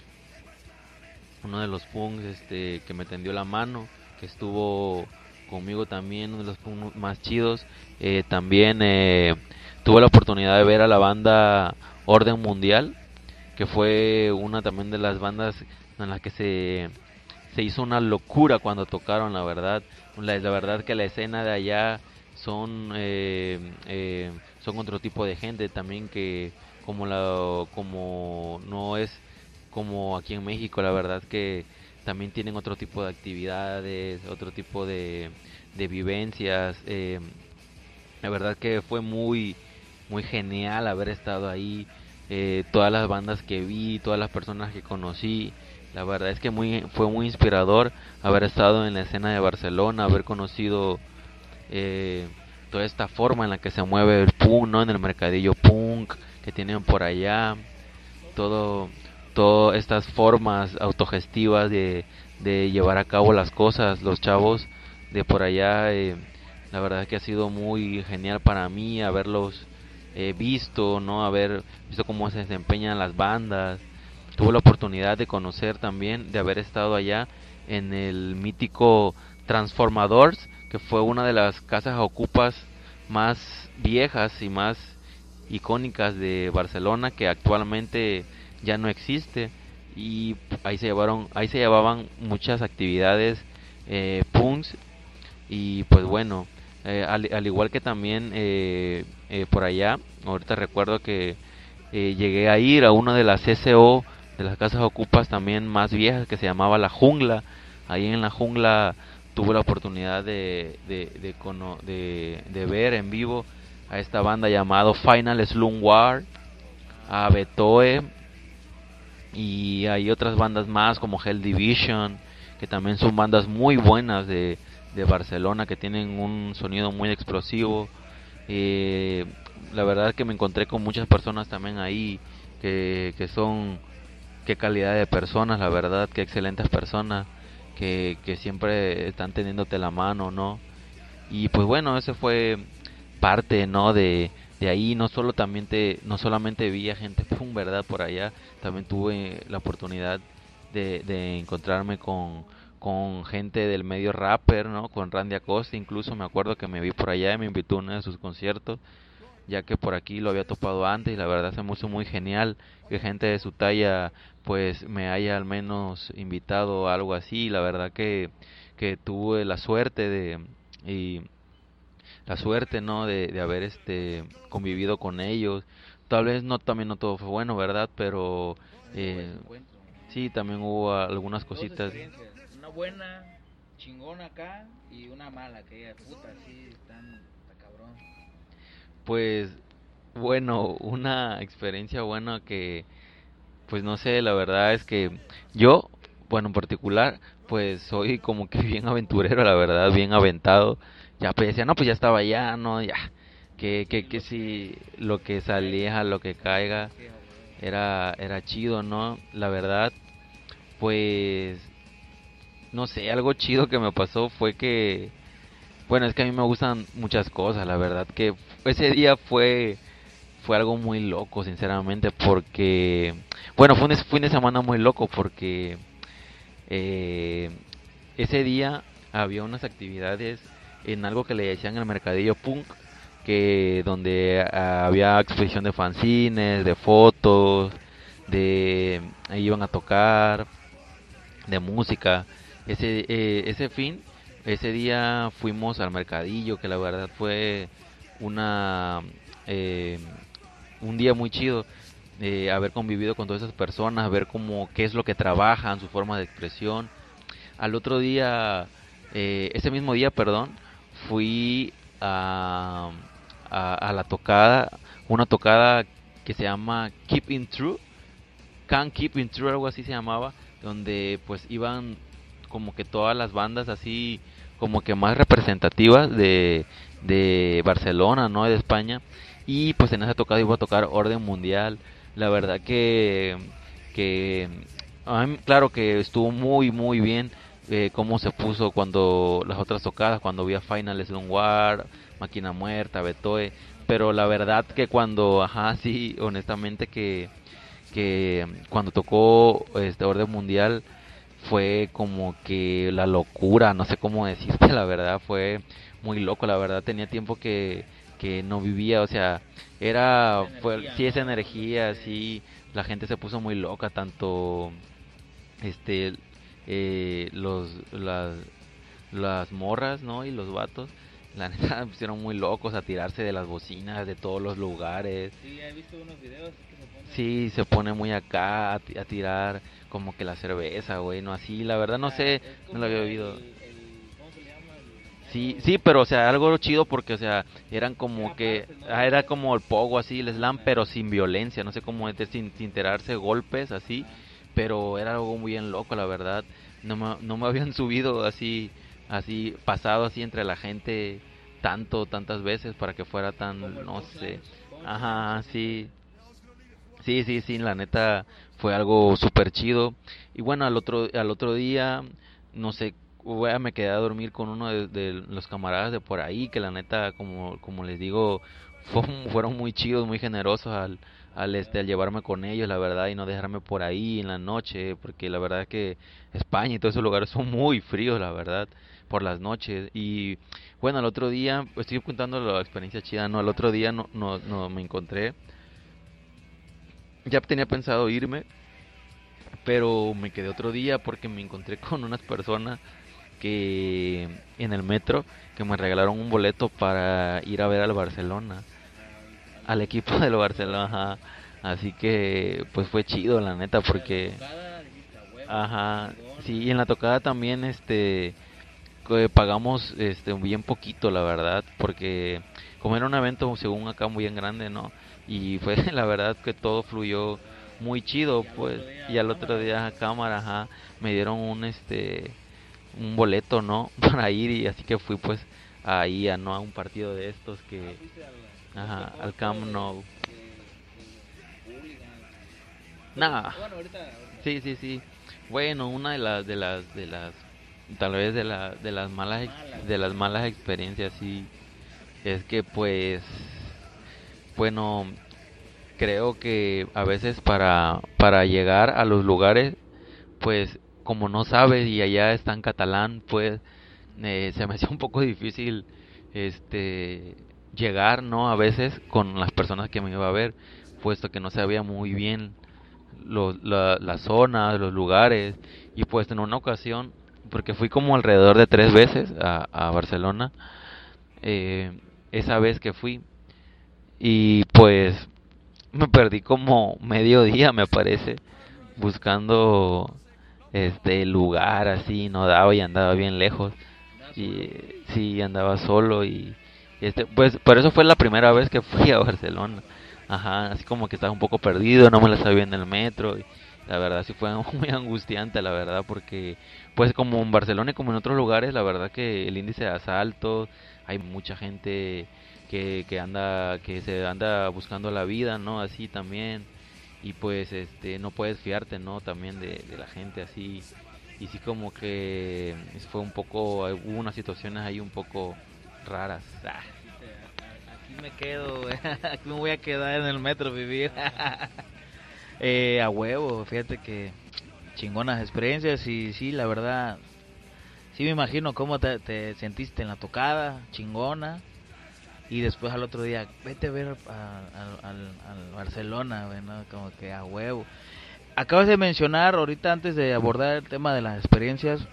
uno de los punks este, que me tendió la mano, que estuvo conmigo también, uno de los punks más chidos. Eh, también eh, tuve la oportunidad de ver a la banda Orden Mundial, que fue una también de las bandas en las que se, se hizo una locura cuando tocaron, la verdad. La, la verdad que la escena de allá son eh, eh, son otro tipo de gente también, que como la como no es como aquí en México, la verdad que también tienen otro tipo de actividades, otro tipo de, de vivencias. Eh, la verdad que fue muy muy genial haber estado ahí. Eh, todas las bandas que vi, todas las personas que conocí, la verdad es que muy fue muy inspirador haber estado en la escena de Barcelona, haber conocido eh, toda esta forma en la que se mueve el punk, ¿no? En el mercadillo punk que tienen por allá, todo todas estas formas autogestivas de, de llevar a cabo las cosas, los chavos de por allá. Eh, la verdad es que ha sido muy genial para mí haberlos eh, visto, no haber visto cómo se desempeñan las bandas. Tuve la oportunidad de conocer también, de haber estado allá en el mítico Transformadors, que fue una de las casas ocupas más viejas y más icónicas de Barcelona, que actualmente ya no existe, y ahí se llevaron ahí se llevaban muchas actividades eh, punks. Y pues bueno, eh, al, al igual que también eh, eh, por allá, ahorita recuerdo que eh, llegué a ir a una de las C C O, de las casas ocupas también más viejas, que se llamaba La Jungla. Ahí en La Jungla tuve la oportunidad de de, de, cono, de, de ver en vivo a esta banda llamado Final Slum War, a Betoe, y hay otras bandas más como Hell Division, que también son bandas muy buenas de, de Barcelona, que tienen un sonido muy explosivo. Eh, la verdad que me encontré con muchas personas también ahí que, que son qué calidad de personas, la verdad, qué excelentes personas que, que siempre están teniéndote la mano, ¿no? Y pues bueno, ese fue parte, ¿no? De, de ahí, no solo también te, no solamente vi a gente, pum, ¿verdad? Por allá, también tuve la oportunidad de, de encontrarme con, con gente del medio rapper, ¿no? Con Randy Acosta, incluso me acuerdo que me vi por allá y me invitó a uno de sus conciertos, ya que por aquí lo había topado antes y la verdad se me hizo muy genial que gente de su talla pues me haya al menos invitado a algo así. La verdad que, que tuve la suerte de y la suerte no de, de haber este convivido con ellos. Tal vez no también no todo fue bueno, verdad, pero eh, sí, también hubo algunas cositas. Una buena, chingona acá y una mala, que puta, sí, están, está cabrón. Pues bueno, una experiencia buena que pues no sé, la verdad es que yo, bueno, en particular, pues soy como que bien aventurero, la verdad, bien aventado. Ya pues decía, no, pues ya estaba allá, no, ya. Que que que si lo que salía, lo que caiga era era chido, ¿no? La verdad, pues no sé, algo chido que me pasó fue que bueno, es que a mí me gustan muchas cosas, la verdad que ese día fue fue algo muy loco, sinceramente, porque bueno, fue un es- fin de semana muy loco porque eh, ese día había unas actividades en algo que le decían el mercadillo punk, que donde ah, había exposición de fanzines, de fotos, de ahí iban a tocar, de música. Ese eh, ese fin, ese día fuimos al mercadillo, que la verdad fue una eh, un día muy chido, eh, haber convivido con todas esas personas, ver cómo qué es lo que trabajan, su forma de expresión. Al otro día, eh, ese mismo día, perdón, fui a, a, a la tocada, una tocada que se llama Keeping True, Can't Keep In True, algo así se llamaba, donde pues iban como que todas las bandas así como que más representativas de, de Barcelona, ¿no? De España. Y pues en esa tocada iba a tocar Orden Mundial. La verdad que, que a mí, claro que estuvo muy muy bien eh, cómo se puso cuando las otras tocadas, cuando vi a Final Slam War, Máquina Muerta, Betoe. Pero la verdad que cuando, ajá, sí, honestamente que que cuando tocó este Orden Mundial fue como que la locura, no sé cómo decirte, la verdad fue muy loco, la verdad tenía tiempo que que no vivía, o sea, era fue sí esa energía, sí, la gente se puso muy loca, tanto este eh, los las las morras, ¿no? Y los vatos, la neta se pusieron muy locos a tirarse de las bocinas de todos los lugares. Sí, he visto unos videos que se ponen... Sí, se pone muy acá a, ti- a tirar como que la cerveza, güey, no así, la verdad no sé, no lo había oído. ¿Cómo se le llama? Sí, sí, pero o sea, algo chido porque o sea, eran como que ah, era como el pogo así, el slam, pero sin violencia, no sé cómo es, sin sin tirarse golpes así, pero era algo muy bien loco, la verdad. No me, no me habían subido así así pasado así entre la gente tanto tantas veces para que fuera tan, no sé. Ajá, sí. Sí, sí, sí, la neta fue algo súper chido. Y bueno, al otro, al otro día, no sé, güey, me quedé a dormir con uno de, de los camaradas de por ahí, que la neta, como, como les digo, fue- fueron muy chidos, muy generosos al, al, este, al llevarme con ellos, la verdad, y no dejarme por ahí en la noche, porque la verdad es que España y todos esos lugares son muy fríos, la verdad, por las noches. Y bueno, al otro día, estoy contando la experiencia chida, no, al otro día no, no, no me encontré. Ya tenía pensado irme, pero me quedé otro día porque me encontré con unas personas que en el metro que me regalaron un boleto para ir a ver al Barcelona, al equipo del Barcelona, ajá. Así que pues fue chido la neta porque ajá, sí, y en la tocada también este que pagamos este bien poquito la verdad, porque como era un evento según acá muy en grande, ¿no? Y fue la verdad que todo fluyó muy chido, pues. Y al otro día a cámara, ajá, me dieron un este un boleto, ¿no? Para ir, y así que fui pues ahí a no a un partido de estos que ajá, al Camp Nou. Nah. Sí, sí, sí. Bueno, una de las de las de las tal vez de la de las malas ex- de las malas experiencias sí es que pues bueno, creo que a veces para para llegar a los lugares pues como no sabes y allá está en catalán, pues eh, se me hacía un poco difícil este llegar, ¿no? A veces con las personas que me iba a ver, puesto que no sabía muy bien los, la, las zonas, los lugares, y pues en una ocasión, porque fui como alrededor de tres veces a, a Barcelona, eh, esa vez que fui, y pues me perdí como medio día, me parece, buscando este lugar así, no daba y andaba bien lejos, y sí andaba solo y este pues por eso fue la primera vez que fui a Barcelona. Ajá, así como que estaba un poco perdido, no me la sabía en el metro y la verdad sí fue muy angustiante, la verdad, porque pues como en Barcelona y como en otros lugares, la verdad que el índice de asaltos, hay mucha gente que, que anda que se anda buscando la vida, ¿no? Así también, y pues este no puedes fiarte, ¿no? También de, de la gente así, y sí como que fue un poco, hubo unas situaciones ahí un poco raras. Ah, Aquí me quedo, güey. Aquí me voy a quedar en el metro vivir. eh, a huevo, fíjate que chingonas experiencias y sí, la verdad, sí me imagino cómo te, te sentiste en la tocada, chingona. Y después al otro día, vete a ver a- a- al, al Barcelona, güey, ¿no? Como que a huevo. Acabas de mencionar ahorita antes de abordar el tema de las experiencias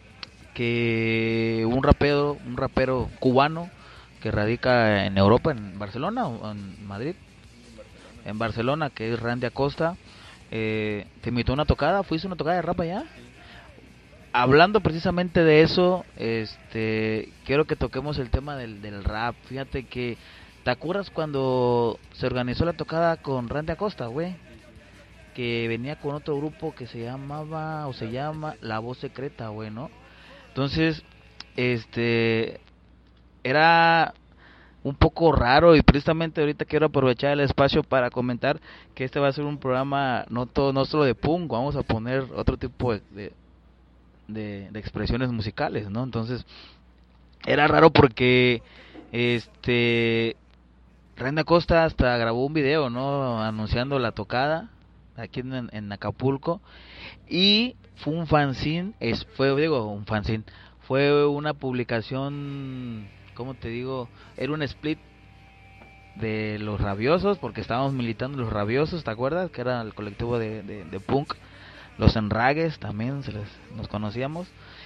que un rapero, un rapero cubano que radica en Europa, en Barcelona o en Madrid, en Barcelona, que es Randy Acosta, eh, te invitó a una tocada, fuiste a una tocada de rap allá. Hablando precisamente de eso, este, quiero que toquemos el tema del, del rap. Fíjate que, ¿te acuerdas cuando se organizó la tocada con Randy Acosta, güey? Que venía con otro grupo que se llamaba, o se llama, La Voz Secreta, güey, ¿no? Entonces, este, era un poco raro y precisamente ahorita quiero aprovechar el espacio para comentar que este va a ser un programa no todo, no solo de punk, vamos a poner otro tipo de, de, de, de expresiones musicales, ¿no? Entonces, era raro porque, este, Reina Costa hasta grabó un video, ¿no? Anunciando la tocada aquí en, en Acapulco y fue un fanzine, es, fue, digo, un fanzine, fue una publicación, ¿cómo te digo? Era un split de los rabiosos, porque estábamos militando los rabiosos, ¿te acuerdas? Que era el colectivo de, de, de punk, los enragues también se les, nos conocíamos,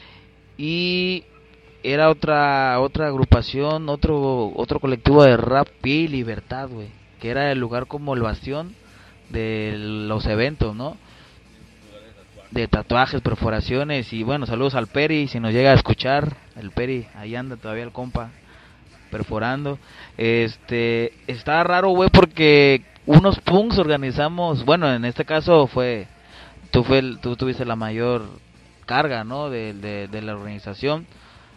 y era otra otra agrupación, otro otro colectivo de rap y libertad, güey, que era el lugar como el bastión de los eventos, ¿no? De tatuajes, perforaciones y bueno, saludos al Peri, si nos llega a escuchar, el Peri, ahí anda todavía el compa perforando. Este, está raro, güey, porque unos punks organizamos, bueno, en este caso fue, tú fue, el- tú tuviste la mayor carga, ¿no? De, de, de la organización,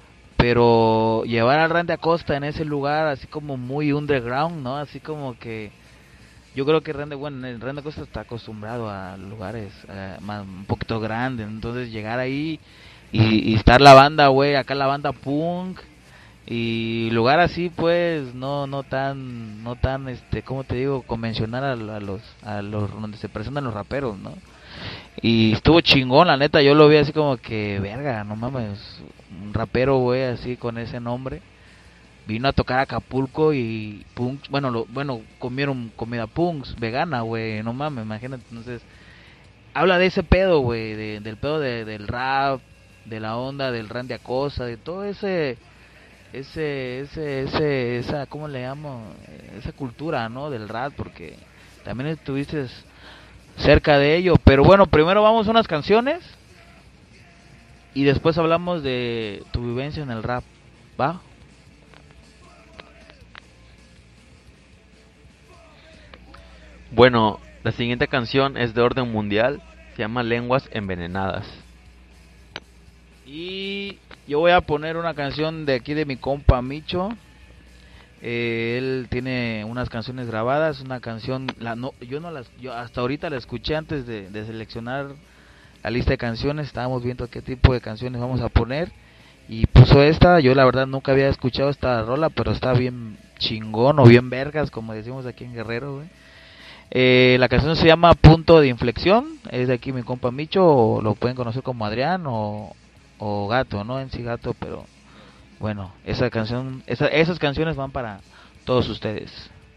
pero llevar a Randy Acosta en ese lugar así como muy underground, ¿no? Así como que yo creo que Randy, bueno, el Randy Acosta está acostumbrado a lugares eh, más, un poquito grandes, entonces llegar ahí y, y estar la banda, güey, acá la banda punk y lugar así pues no no tan no tan este cómo te digo convencional a, a los a los donde se presentan los raperos, ¿no? Y estuvo chingón, la neta, yo lo vi así como que verga, no mames, un rapero, güey, así con ese nombre vino a tocar a Acapulco y punks, bueno, lo, bueno, comieron comida punks vegana, güey, no mames, imagínate. Entonces habla de ese pedo, güey, de, del pedo de, del rap, de la onda del Randy Acosta, de todo ese ese ese ese esa cómo le llamo, esa cultura, ¿no? Del rap, porque también estuviste cerca de ello. Pero bueno, primero vamos a unas canciones y después hablamos de tu vivencia en el rap, ¿va? bueno, la siguiente canción es de orden mundial, se llama Lenguas Envenenadas. Y yo voy a poner una canción de aquí de mi compa Micho. Eh, él tiene unas canciones grabadas, una canción, la no, yo no las, yo hasta ahorita la escuché antes de, de seleccionar la lista de canciones, estábamos viendo qué tipo de canciones vamos a poner y puso esta. Yo la verdad nunca había escuchado esta rola, pero está bien chingón o bien vergas, como decimos aquí en Guerrero, güey. Eh, la canción se llama Punto de Inflexión, es de aquí mi compa Micho, o lo pueden conocer como Adrián o, o Gato, no en sí Gato, pero bueno, esa canción, esa, esas canciones van para todos ustedes.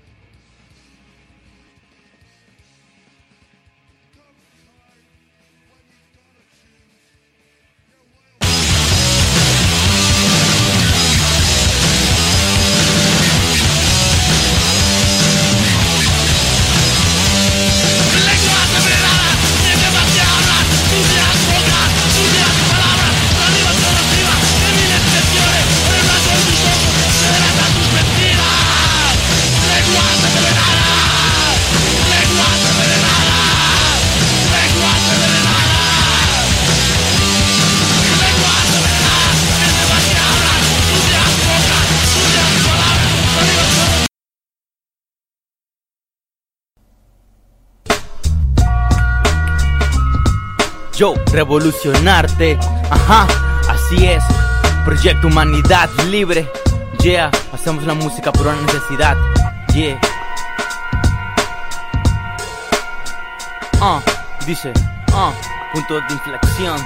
Yo, revolucionarte, ajá, así es. Proyecto Humanidad Libre, yeah. Hacemos la música por una necesidad, yeah. Ah, uh, dice, ah, uh, punto de inflexión.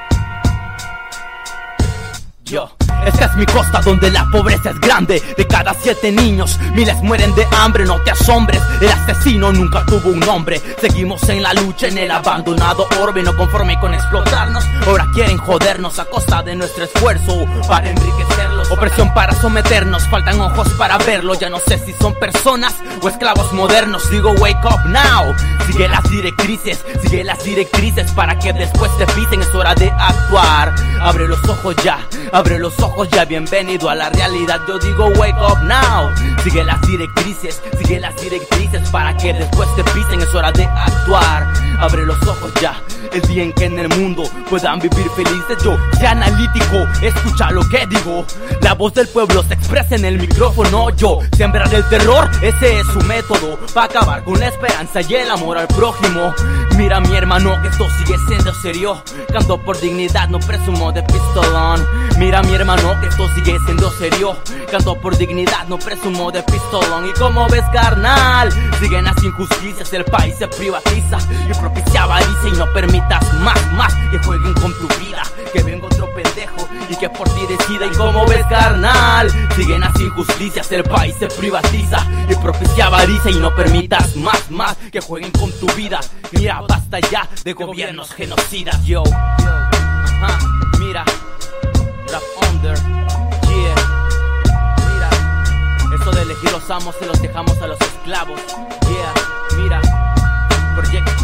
Yo. Esta es mi costa donde la pobreza es grande. De cada siete niños, miles mueren de hambre. No te asombres, el asesino nunca tuvo un nombre. Seguimos en la lucha en el abandonado orbe. No conforme con explotarnos, ahora quieren jodernos a costa de nuestro esfuerzo para enriquecerlos. Opresión para someternos, faltan ojos para verlo. Ya no sé si son personas o esclavos modernos. Digo wake up now, sigue las directrices, sigue las directrices para que después te pisen. Es hora de actuar, abre los ojos ya, abre los ojos ya, bienvenido a la realidad. Yo digo wake up now, sigue las directrices, sigue las directrices para que después te pisen. Es hora de actuar, abre los ojos ya, el día en que en el mundo puedan vivir felices. Yo, sea analítico, escucha lo que digo. La voz del pueblo se expresa en el micrófono. Yo, sembrar el terror, ese es su método, para acabar con la esperanza y el amor al prójimo. Mira mi hermano que esto sigue siendo serio, canto por dignidad, no presumo de pistolón. Mira mi hermano que esto sigue siendo serio, canto por dignidad, no presumo de pistolón. Y como ves carnal, siguen las injusticias, el país se privatiza y propicia avaricia. Y no permitas más, más que jueguen con tu vida, que venga otro pendejo y que por ti decida. Y como ves carnal, siguen las injusticias, el país se privatiza y propicia avaricia. Y no permitas más, más que jueguen con tu vida. Mira, basta ya de gobiernos genocidas. Yo, ajá, mira, rap under, yeah. Mira, eso de elegir los amos se los dejamos a los esclavos. Yeah, mira, proyectate.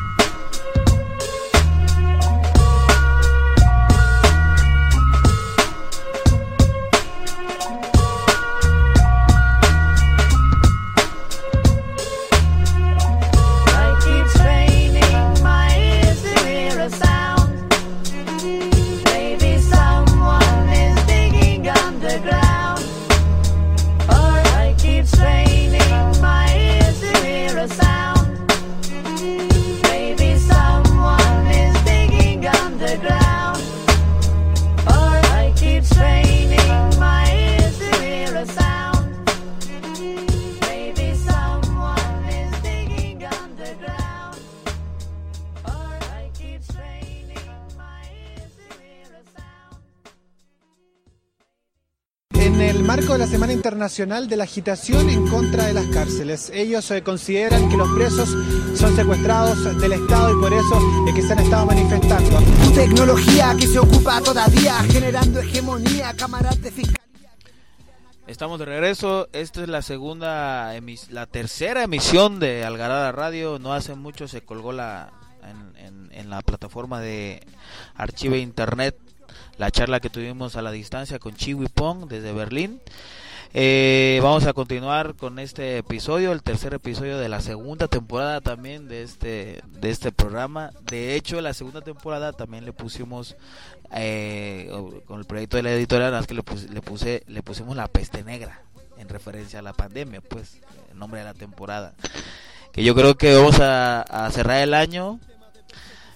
marco de la Semana Internacional de la Agitación en contra de las cárceles. Ellos eh, consideran que los presos son secuestrados del Estado y por eso es que se han estado manifestando. Tecnología que se ocupa todavía generando hegemonía, cámaras de fiscalía. Estamos de regreso. Esta es la segunda, emis- la tercera emisión de Algarada Radio. No hace mucho se colgó la en, en, en la plataforma de Archive Internet la charla que tuvimos a la distancia con Chiwi Pong desde Berlín. Eh, vamos a continuar con este episodio, el tercer episodio de la segunda temporada también de este de este programa. De hecho, la segunda temporada también le pusimos eh, con el proyecto de la editorial, es que le, puse, le puse le pusimos La Peste Negra en referencia a la pandemia, pues el nombre de la temporada. Que yo creo que vamos a, a cerrar el año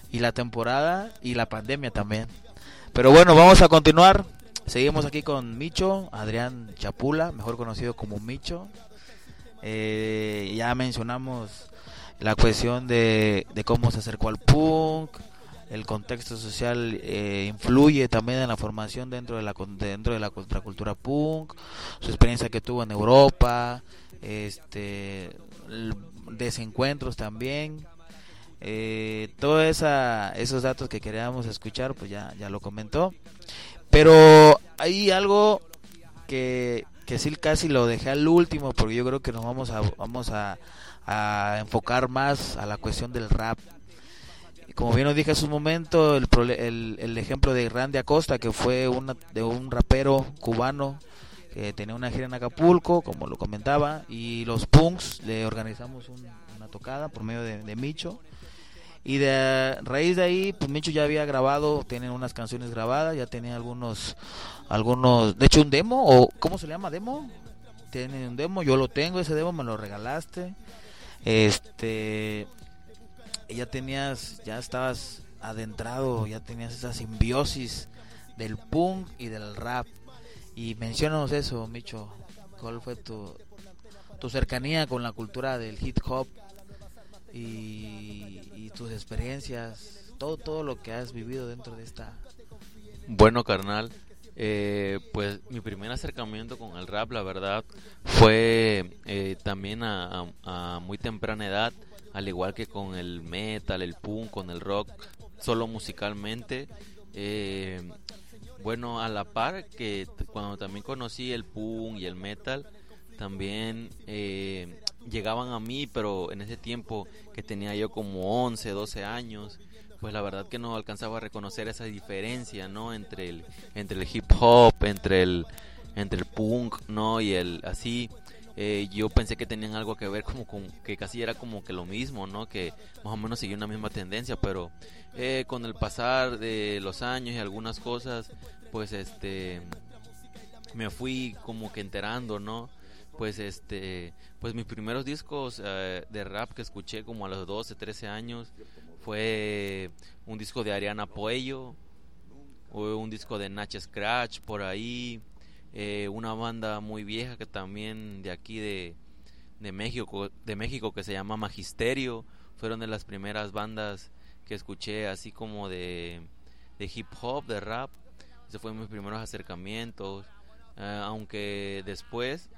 y la temporada y la pandemia también. Pero bueno, vamos a continuar. Seguimos aquí con Micho, Adrián Chapula, mejor conocido como Micho. Eh, ya mencionamos la cuestión de, de cómo se acercó al punk, el contexto social eh, influye también en la formación dentro de la dentro de la contracultura punk, su experiencia que tuvo en Europa, este desencuentros también, eh, todos esa, esos datos que queríamos escuchar, pues ya ya lo comentó, pero hay algo que que sí casi lo dejé al último, porque yo creo que nos vamos a vamos a, a enfocar más a la cuestión del rap. Como bien os dije hace un momento, el, el, el ejemplo de Randy Acosta, que fue una, de un rapero cubano que tenía una gira en Acapulco, como lo comentaba, y los punks le organizamos un, una tocada por medio de, de Micho, y de raíz de ahí, pues Micho ya había grabado, tienen unas canciones grabadas, ya tenía algunos, algunos, de hecho un demo, o ¿cómo se le llama? ¿Demo? Tiene un demo, yo lo tengo, ese demo me lo regalaste, este... ya tenías, ya estabas adentrado, ya tenías esa simbiosis del punk y del rap. Y menciónanos eso, Micho, ¿cuál fue tu, tu cercanía con la cultura del hip hop y, y tus experiencias, todo todo lo que has vivido dentro de esta? Bueno, carnal, eh, pues mi primer acercamiento con el rap, la verdad, fue eh, también a, a, a muy temprana edad. Al igual que con el metal, el punk, con el rock, solo musicalmente. Eh, bueno, a la par que t- cuando también conocí el punk y el metal, también eh, llegaban a mí, pero en ese tiempo que tenía yo como once, doce años, pues la verdad que no alcanzaba a reconocer esa diferencia, ¿no? Entre el, entre el hip hop, entre el, entre el punk, ¿no? Y el así... Eh, yo pensé que tenían algo que ver como con que casi era como que lo mismo, ¿no? Que más o menos seguía una misma tendencia, pero eh, con el pasar de los años y algunas cosas, pues este me fui como que enterando, ¿no? Pues este pues mis primeros discos eh, de rap que escuché como a los doce, trece años fue un disco de Ariana Puello, o un disco de Nach Scratch por ahí. Eh, una banda muy vieja que también de aquí de, de México de México que se llama Magisterio, fueron de las primeras bandas que escuché así como de, de hip hop, de rap. Ese fue mis primeros acercamientos, eh, aunque después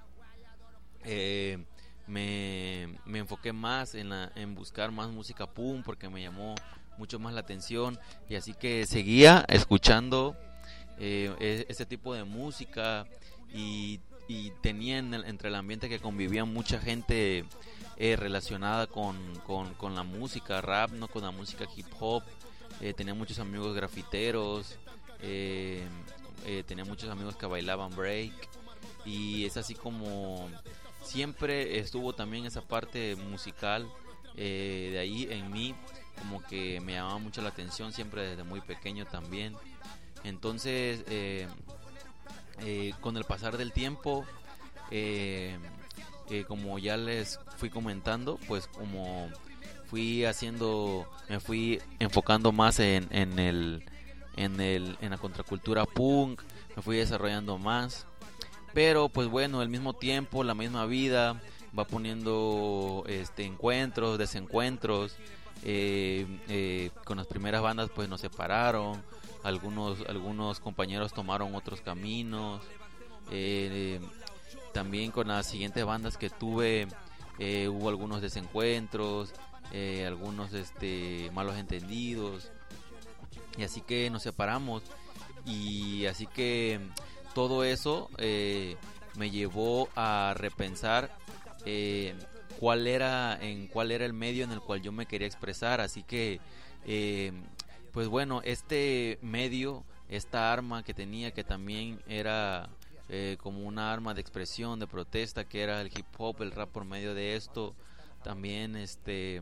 eh, me, me enfoqué más en, la, en buscar más música punk porque me llamó mucho más la atención, y así que seguía escuchando Eh, ese tipo de música, y, y tenía en el, entre el ambiente que convivía mucha gente eh, relacionada con, con, con la música rap, no con la música hip hop. Eh, tenía muchos amigos grafiteros, eh, eh, tenía muchos amigos que bailaban break, y es así como siempre estuvo también esa parte musical eh, de ahí en mí, como que me llamaba mucho la atención siempre desde muy pequeño también. Entonces, eh, eh, con el pasar del tiempo, eh, eh, como ya les fui comentando, pues como fui haciendo, me fui enfocando más en, en el, en el, en la contracultura punk, me fui desarrollando más. Pero, pues bueno, al mismo tiempo, la misma vida va poniendo, este, encuentros, desencuentros. Eh, eh, con las primeras bandas, pues nos separaron. Algunos algunos compañeros tomaron otros caminos, eh, eh, también con las siguientes bandas que tuve eh, hubo algunos desencuentros, eh, algunos este malos entendidos, y así que nos separamos, y así que todo eso eh, me llevó a repensar eh, cuál era en cuál era el medio en el cual yo me quería expresar. Así que eh, pues bueno, este medio, esta arma que tenía, que también era eh, como una arma de expresión, de protesta, que era el hip hop, el rap, por medio de esto, también este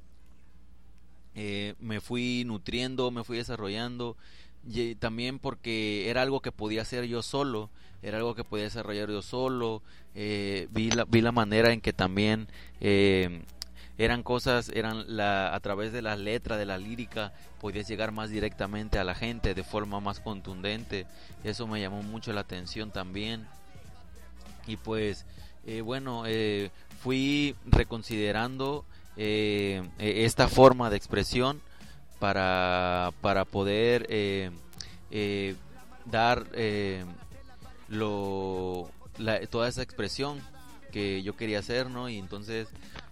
eh, me fui nutriendo, me fui desarrollando, y también porque era algo que podía hacer yo solo, era algo que podía desarrollar yo solo. eh, vi la vi la manera en que también eh, eran cosas, eran la, a través de la letra, de la lírica, podías llegar más directamente a la gente de forma más contundente. Eso me llamó mucho la atención también. Y pues, eh, bueno, eh, fui reconsiderando eh, esta forma de expresión para, para poder eh, eh, dar eh, lo, la, toda esa expresión que yo quería hacer, ¿no? Y entonces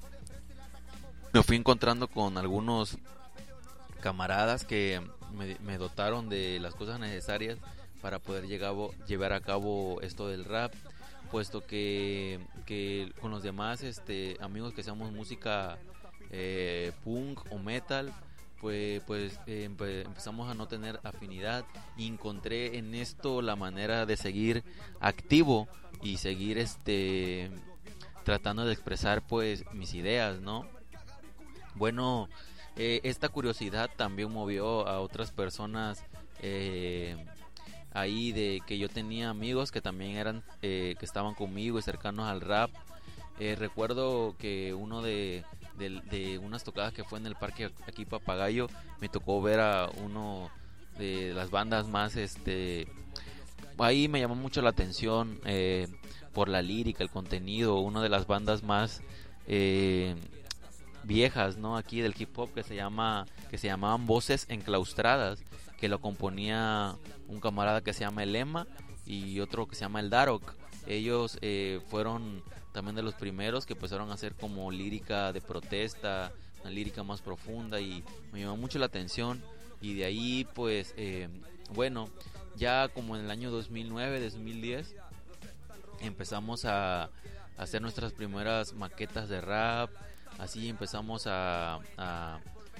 me fui encontrando con algunos camaradas que me, me dotaron de las cosas necesarias para poder llegar, llevar a cabo esto del rap, puesto que, que con los demás este, amigos que hacemos música eh, punk o metal, pues, pues eh, empe- empezamos a no tener afinidad, y encontré en esto la manera de seguir activo y seguir este tratando de expresar pues mis ideas, ¿no? Bueno, eh, esta curiosidad también movió a otras personas eh, ahí, de que yo tenía amigos que también eran eh, que estaban conmigo y cercanos al rap. Eh, recuerdo que uno de, de, de unas tocadas que fue en el parque aquí Papagayo, me tocó ver a uno de las bandas más, este, ahí me llamó mucho la atención eh, por la lírica, el contenido, una de las bandas más eh, viejas, ¿no? Aquí del hip hop, que se llama que se llamaban Voces Enclaustradas, que lo componía un camarada que se llama El Ema y otro que se llama El Darok. Ellos eh, fueron también de los primeros que empezaron a hacer como lírica de protesta, una lírica más profunda, y me llamó mucho la atención. Y de ahí pues eh, bueno, ya como en el año dos mil nueve, dos mil diez empezamos a hacer nuestras primeras maquetas de rap. Así empezamos a a,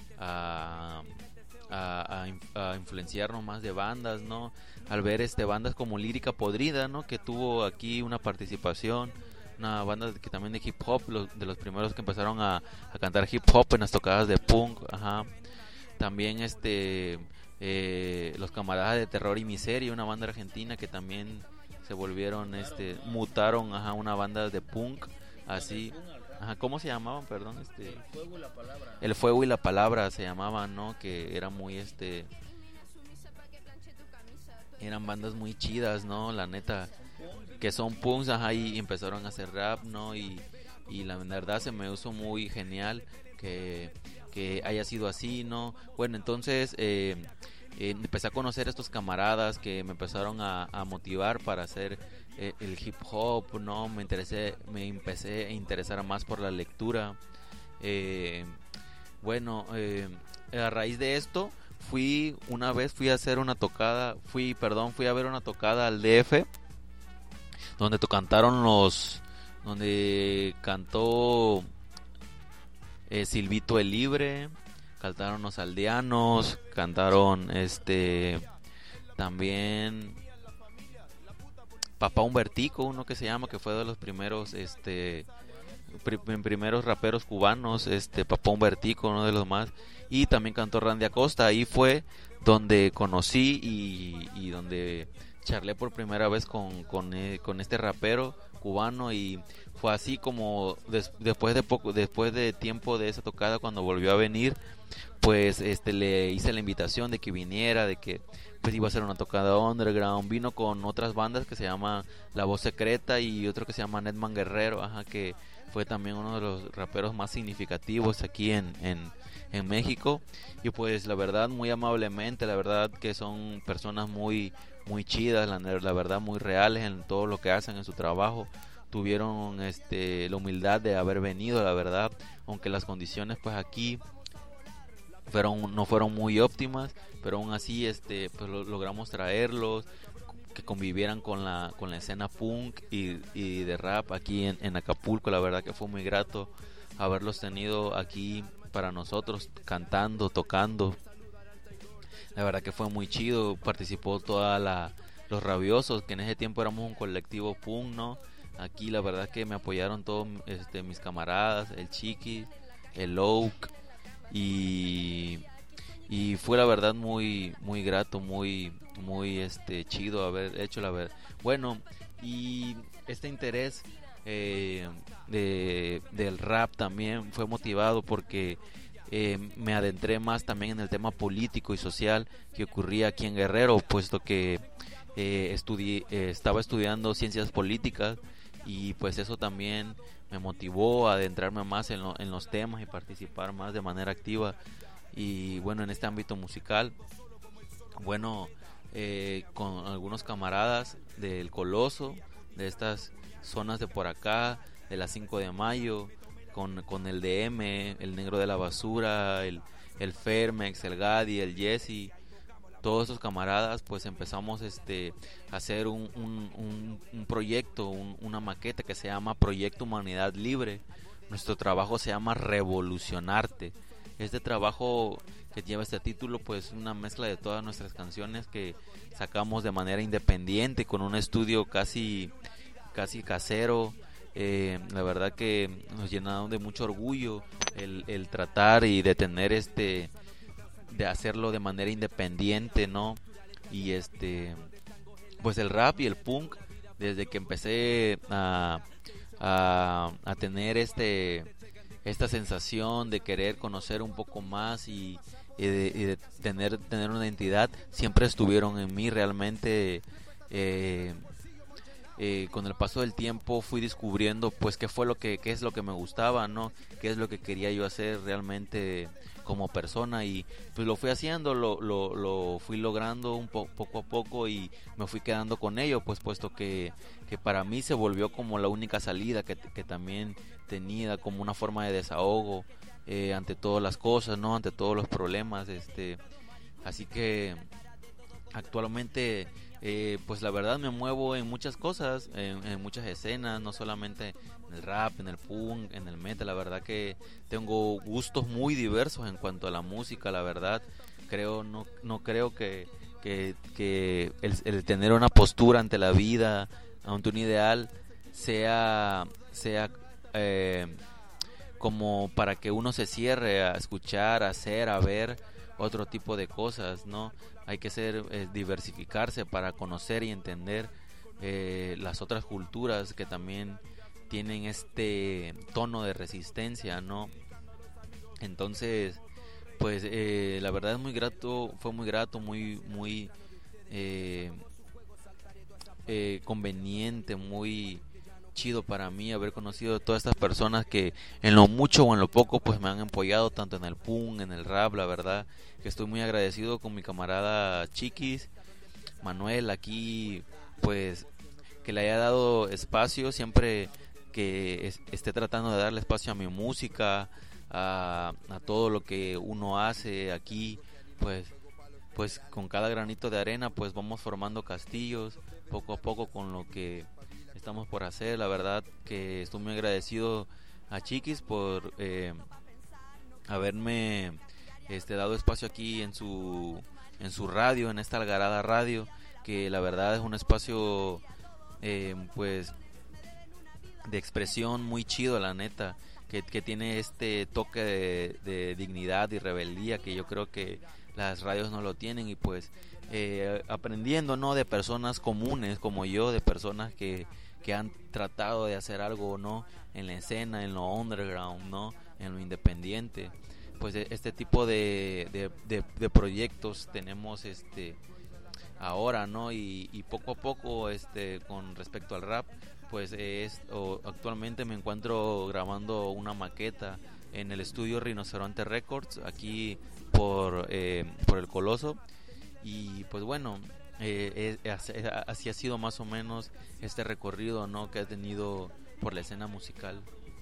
a, a, a, a influenciarnos más de bandas, ¿no? Al ver este bandas como Lírica Podrida, ¿no? Que tuvo aquí una participación, una banda que también de hip hop, los, de los primeros que empezaron a, a cantar hip hop en las tocadas de punk, ajá. También este eh, los camaradas de Terror y Miseria, una banda argentina que también se volvieron, este, mutaron, ajá, una banda de punk, así. Ajá, ¿cómo se llamaban? Perdón, este. El Fuego y la Palabra. El Fuego y la Palabra se llamaban, ¿no? Que era muy, este. Eran bandas muy chidas, ¿no? La neta. Que son punks, ajá, y empezaron a hacer rap, ¿no? Y, y la verdad se me hizo muy genial que, que haya sido así, ¿no? Bueno, entonces eh, eh, empecé a conocer a estos camaradas que me empezaron a, a motivar para hacer eh, el hip hop, ¿no? Me interesé, me empecé a interesar más por la lectura. Eh, bueno, eh, a raíz de esto fui una vez fui a hacer una tocada, fui, perdón, fui a ver una tocada al D F, donde to cantaron los, donde cantó eh, Silvito el Libre, cantaron los Aldeanos, cantaron este también Papá Humbertico, uno que se llama, que fue de los primeros este pr- primeros raperos cubanos, este Papá Humbertico, uno de los más, y también cantó Randy Acosta. Ahí fue donde conocí y, y donde charlé por primera vez con, con, eh, con este rapero cubano, y fue así como des, después de poco después de tiempo de esa tocada, cuando volvió a venir, pues este le hice la invitación de que viniera, de que pues iba a ser una tocada underground. Vino con otras bandas que se llama La Voz Secreta y otro que se llama Netman Guerrero, ajá, que fue también uno de los raperos más significativos aquí en, en, en México. Y pues la verdad, muy amablemente, la verdad que son personas muy muy chidas, la, la verdad muy reales en todo lo que hacen en su trabajo. Tuvieron este la humildad de haber venido, la verdad, aunque las condiciones pues aquí fueron no fueron muy óptimas, pero aún así este pues lo, logramos traerlos, que convivieran con la con la escena punk y, y de rap aquí en, en Acapulco. La verdad que fue muy grato haberlos tenido aquí para nosotros, cantando, tocando. La verdad que fue muy chido. Participó toda la los Rabiosos, que en ese tiempo éramos un colectivo punk, ¿no? Aquí la verdad que me apoyaron todos este mis camaradas, el Chiqui, el Oak, y y fue la verdad muy muy grato, muy muy este chido haber hecho la verdad. Bueno, y este interés eh, de, del rap también fue motivado porque eh, me adentré más también en el tema político y social que ocurría aquí en Guerrero, puesto que eh, estudié, eh, estaba estudiando ciencias políticas, y pues eso también me motivó a adentrarme más en, lo, en los temas y participar más de manera activa. Y bueno, en este ámbito musical, bueno, eh, con algunos camaradas del Coloso, de estas zonas de por acá, de la cinco de mayo, con, con el D M, el Negro de la Basura, el, el Fermex, el Gadi, el Jesse, todos esos camaradas, pues empezamos este a hacer un, un, un, un proyecto, un, una maqueta que se llama Proyecto Humanidad Libre. Nuestro trabajo se llama Revolucionarte. Este trabajo que lleva este título, pues es una mezcla de todas nuestras canciones que sacamos de manera independiente, con un estudio casi, casi casero. Eh, la verdad que nos llenaron de mucho orgullo el, el tratar y de tener este de hacerlo de manera independiente, ¿no? Y este pues el rap y el punk, desde que empecé a a, a tener este esta sensación de querer conocer un poco más y, y, de, y de tener tener una identidad, siempre estuvieron en mí realmente. eh, Eh, con el paso del tiempo fui descubriendo pues qué fue lo que qué es lo que me gustaba, no, qué es lo que quería yo hacer realmente como persona, y pues lo fui haciendo, lo lo, lo fui logrando un po- poco a poco, y me fui quedando con ello, pues puesto que que para mí se volvió como la única salida que, que también tenía, como una forma de desahogo eh, ante todas las cosas, no, ante todos los problemas, este así que actualmente Eh, pues la verdad me muevo en muchas cosas, en, en muchas escenas, no solamente en el rap, en el punk, en el metal. La verdad que tengo gustos muy diversos en cuanto a la música. La verdad creo no no creo que que, que el, el tener una postura ante la vida, ante un ideal, sea sea eh, como para que uno se cierre a escuchar, a hacer, a ver otro tipo de cosas, ¿no? Hay que ser eh, diversificarse para conocer y entender eh, las otras culturas que también tienen este tono de resistencia, ¿no? Entonces, pues eh, la verdad es muy grato, fue muy grato, muy muy eh, eh, conveniente, muy chido para mí haber conocido a todas estas personas que en lo mucho o en lo poco pues me han apoyado tanto en el punk, en el rap. La verdad que estoy muy agradecido con mi camarada Chiquis, Manuel, aquí pues que le haya dado espacio, siempre que es, esté tratando de darle espacio a mi música, a, a todo lo que uno hace aquí, pues pues con cada granito de arena pues vamos formando castillos poco a poco con lo que estamos por hacer. La verdad que estoy muy agradecido a Chiquis por eh, haberme este dado espacio aquí en su en su radio, en esta Algarada Radio, que la verdad es un espacio eh, pues de expresión muy chido, la neta, que, que tiene este toque de, de dignidad y rebeldía que yo creo que las radios no lo tienen. Y pues eh, aprendiendo, ¿no?, de personas comunes como yo, de personas que que han tratado de hacer algo, ¿no?, en la escena, en lo underground, ¿no?, en lo independiente. Pues este tipo de, de, de, de proyectos tenemos este ahora, ¿no? Y, y poco a poco este con respecto al rap, pues es o, actualmente me encuentro grabando una maqueta en el estudio Rinoceronte Records aquí por eh, por el Coloso. Y pues bueno, Eh, eh, así ha sido más o menos este recorrido, ¿no?, que ha tenido por la escena musical.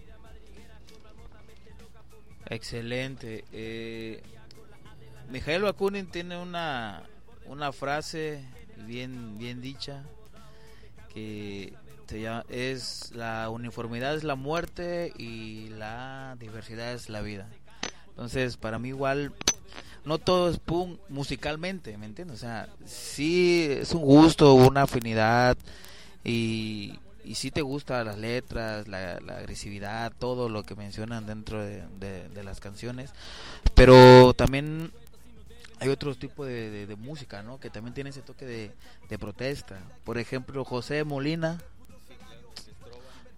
Excelente. eh, Mijael Bakunin tiene una una frase bien bien dicha que se llama, es la uniformidad es la muerte y la diversidad es la vida. Entonces para mí igual no todo es punk musicalmente, ¿me entiendes? O sea, sí es un gusto, una afinidad, y, y sí te gustan las letras, la, la agresividad, todo lo que mencionan dentro de, de, de las canciones, pero también hay otro tipo de, de, de música, ¿no?, que también tiene ese toque de, de protesta. Por ejemplo, José Molina,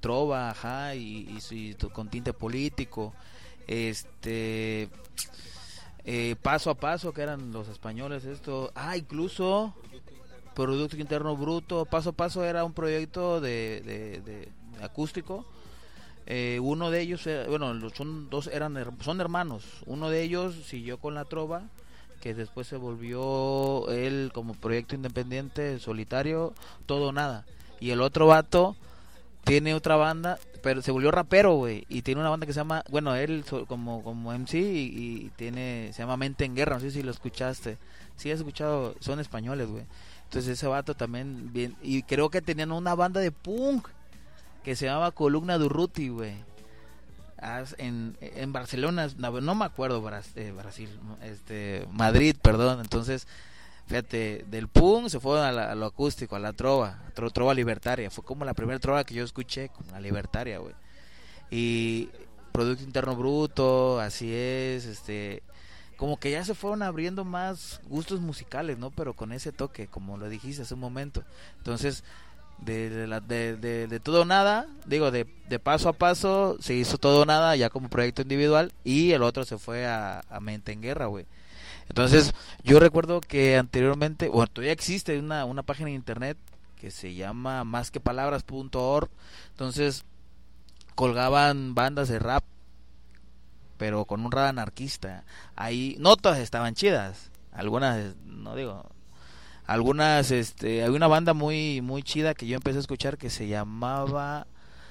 trova, ajá, y, y, su- y con tinte político. Este, eh, paso a paso, que eran los españoles, esto, ah, incluso Producto Interno Bruto, paso a paso era un proyecto de, de, de acústico. Eh, uno de ellos, era- bueno, los son dos, eran her- son hermanos. Uno de ellos siguió con la trova, que después se volvió él como proyecto independiente, solitario, todo o nada. Y el otro vato tiene otra banda, pero se volvió rapero, güey, y tiene una banda que se llama, bueno, él so- como como M C y, y tiene, se llama Mente en Guerra, no sé si lo escuchaste. Sí, has escuchado, son españoles, güey. Entonces ese vato también bien, y creo que tenían una banda de punk que se llamaba Columna Durruti, güey. As- En, en Barcelona, no, no me acuerdo, Bras- eh, Brasil, este, Madrid, perdón. Entonces, fíjate, del punk se fue a, la- a lo acústico, a la trova, tro- trova libertaria. Fue como la primera trova que yo escuché, como la libertaria, güey. Y Producto Interno Bruto, así es, este, como que ya se fueron abriendo más gustos musicales, ¿no? Pero con ese toque, como lo dijiste hace un momento. Entonces, de, de, la- de, de, de todo o nada, digo, de, de paso a paso, se hizo todo o nada ya como proyecto individual y el otro se fue a, a Mente en Guerra, güey. Entonces, yo recuerdo que anteriormente, bueno, todavía existe una, una página de internet que se llama más que palabras punto org. Entonces, colgaban bandas de rap, pero con un rap anarquista. Ahí, no todas estaban chidas, algunas, no digo, algunas, este, hay una banda muy muy chida que yo empecé a escuchar que se llamaba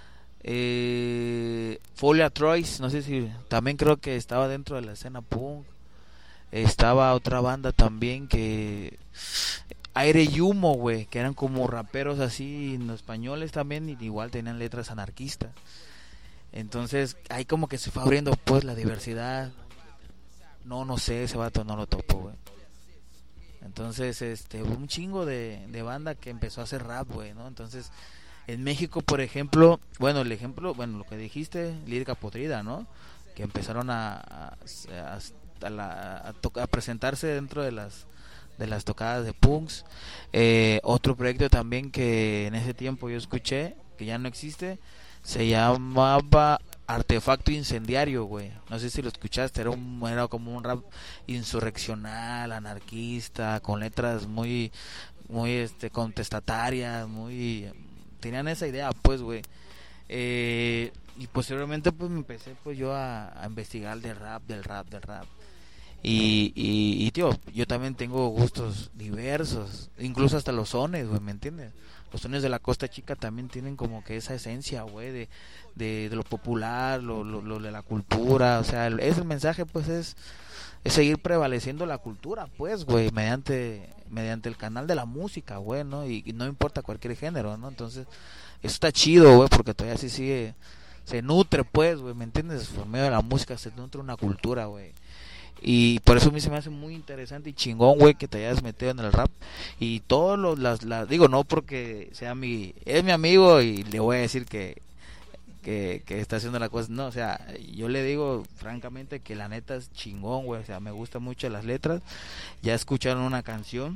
eh, Folia Troyes, no sé si, también creo que estaba dentro de la escena punk. Estaba otra banda también que Aire y Humo, güey, que eran como raperos así, no, españoles también, y igual tenían letras anarquistas. Entonces, ahí como que se fue abriendo pues la diversidad. No, no sé, ese vato no lo topo, güey. Entonces, este, un chingo de, de banda que empezó a hacer rap, güey, ¿no? Entonces, en México, por ejemplo, bueno, el ejemplo, bueno, lo que dijiste, Lírica Podrida, ¿no? Que empezaron a a, a, a la- a to- a presentarse dentro de las de las tocadas de punks. Eh, otro proyecto también que en ese tiempo yo escuché, que ya no existe, se llamaba Artefacto Incendiario, güey. No sé si lo escuchaste, era un era como un rap insurreccional, anarquista, con letras muy muy este contestatarias, muy tenían esa idea, pues, güey. Eh, y posteriormente pues me empecé pues yo a, a investigar del rap, del rap, del rap. Y, y, y, tío, yo también tengo gustos diversos, incluso hasta los sones, güey, ¿me entiendes? Los sones de la Costa Chica también tienen como que esa esencia, güey, de, de, de lo popular, lo, lo, lo de la cultura, o sea, el, ese mensaje, pues, es, es seguir prevaleciendo la cultura, pues, güey, mediante, mediante el canal de la música, güey, ¿no? Y, y no importa cualquier género, ¿no? Entonces, eso está chido, güey, porque todavía sí sigue, se nutre, pues, güey, ¿me entiendes? Por medio de la música se nutre una cultura, güey. Y por eso a mí se me hace muy interesante y chingón, güey, que te hayas metido en el rap. Y todos los, las, las, digo, no porque sea mi, es mi amigo y le voy a decir que, que, que está haciendo la cosa, no, o sea, yo le digo francamente que la neta es chingón, güey, o sea, me gustan mucho las letras. Ya escucharon una canción,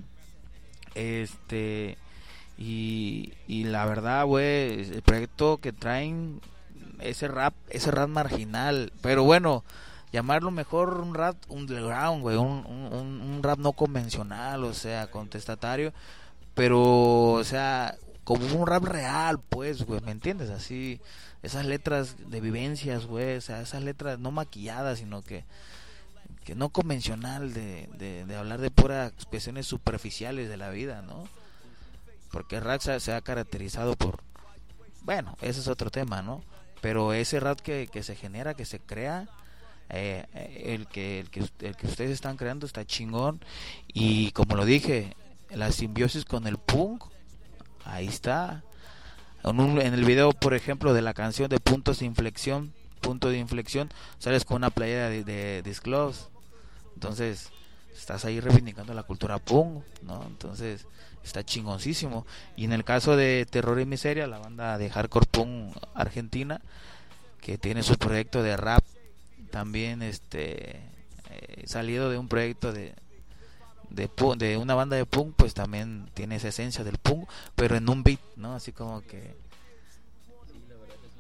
este, y, y la verdad, güey, el proyecto que traen, ese rap, ese rap marginal, pero bueno, llamarlo mejor un rap underground, güey, un, un, un rap no convencional, o sea, contestatario, pero, o sea, como un rap real, pues, güey, ¿me entiendes? Así, esas letras de vivencias, güey, o sea, esas letras no maquilladas, sino que, que no convencional de, de, de hablar de puras cuestiones superficiales de la vida, ¿no? Porque el rap se, se ha caracterizado por, bueno, ese es otro tema, ¿no? Pero ese rap que, que se genera, que se crea, Eh, el que el que el que ustedes están creando está chingón, y como lo dije, la simbiosis con el punk ahí está. En, un, en el video, por ejemplo, de la canción de Puntos de Inflexión, Punto de Inflexión, sales con una playera de, de Disclose, entonces estás ahí reivindicando la cultura punk, ¿no? Entonces está chingoncísimo. Y en el caso de Terror y Miseria, la banda de hardcore punk argentina, que tiene su proyecto de rap también, este eh, salido de un proyecto de de pu- de una banda de punk, pues también tiene esa esencia del punk, pero en un beat, ¿no? Así como que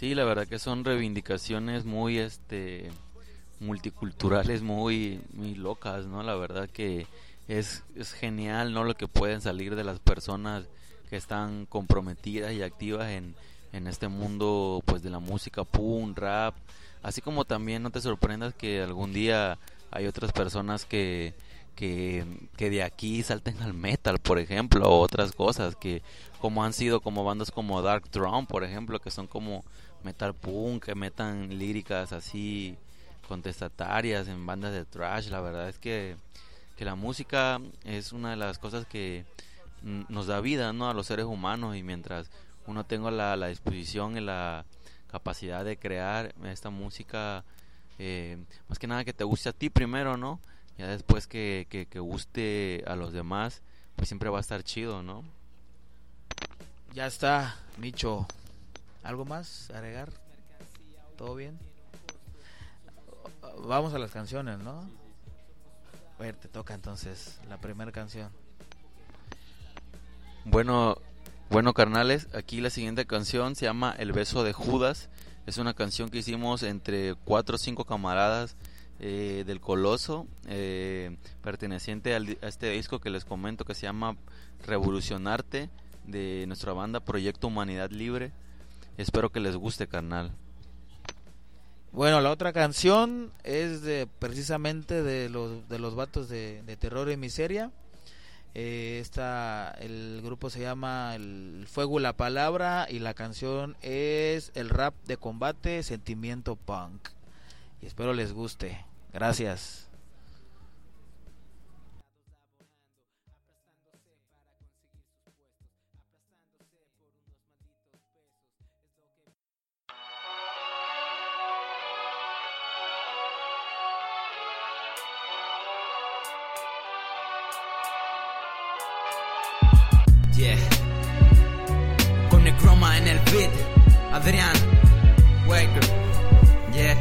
Sí, la verdad que son reivindicaciones muy este multiculturales, muy muy locas, ¿no? La verdad que es es genial, ¿no? Lo que pueden salir de las personas que están comprometidas y activas en en este mundo, pues, de la música punk, rap, así como también no te sorprendas que algún día hay otras personas que que que de aquí salten al metal, por ejemplo, o otras cosas que como han sido como bandas como Dark Throne, por ejemplo, que son como metal punk, que metan líricas así contestatarias en bandas de thrash. La verdad es que que la música es una de las cosas que nos da vida, ¿no? A los seres humanos, y mientras uno tenga la, la disposición y la capacidad de crear esta música, eh, más que nada que te guste a ti primero, ¿no? Ya después que, que, que guste a los demás, pues siempre va a estar chido, ¿no? Ya está, Micho. ¿Algo más agregar? ¿Todo bien? Vamos a las canciones, ¿no? A ver, te toca entonces la primera canción. Bueno, bueno carnales, aquí la siguiente canción se llama El beso de Judas. Es una canción que hicimos entre cuatro o cinco camaradas eh, del Coloso, eh, perteneciente al, a este disco que les comento que se llama Revolucionarte, de nuestra banda Proyecto Humanidad Libre. Espero que les guste, carnal. Bueno, la otra canción es de precisamente de los de los vatos de, de Terror y Miseria. Eh, esta, el grupo se llama El Fuego y la Palabra, y la canción es El Rap de Combate, Sentimiento Punk. Y espero les guste. Gracias. Yeah. Con Necroma en el beat, Adrián Waker. Yeah.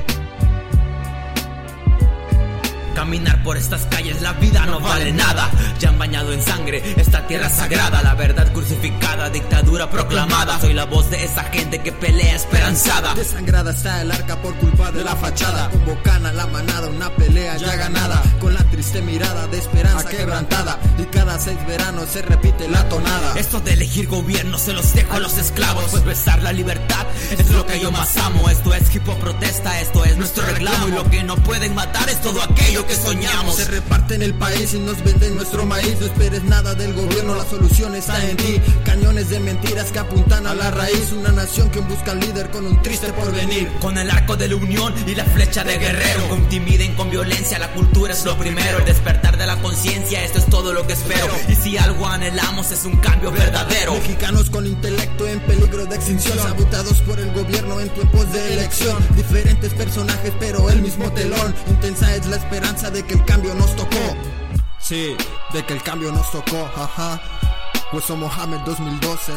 Caminar por estas calles, la vida no vale nada. Ya han bañado en sangre esta tierra sagrada. La verdad crucificada, dictadura proclamada. Soy la voz de esa gente que pelea esperanzada. Desangrada está el arca por culpa de la fachada. Convocan a la manada, una pelea ya ganada. Con la triste mirada de esperanza quebrantada. Y cada seis veranos se repite la tonada. Esto de elegir gobierno se los dejo a los esclavos, pues besar la libertad es lo que yo más amo. Esto es hip hop protesta, esto es nuestro reclamo. Y lo que no pueden matar es todo aquello que soñamos. Se reparten el país y nos venden nuestro maíz. No esperes nada del gobierno, la solución está en ti. Cañones de mentiras que apuntan a la raíz. Una nación que busca al líder con un triste porvenir. Con el arco de la unión y la flecha de guerrero. Con intimiden con violencia, la cultura es lo primero. El despertar de la conciencia, esto es todo lo que espero. Y si algo anhelamos es un cambio verdadero. Mexicanos con intelecto en peligro de extinción, saboteados por el gobierno en tiempos de elección. Diferentes personajes pero el mismo telón. Intensa es la esperanza de que el cambio nos tocó. Sí, de que el cambio nos tocó, ajá. Hueso Mohamed dos mil doce.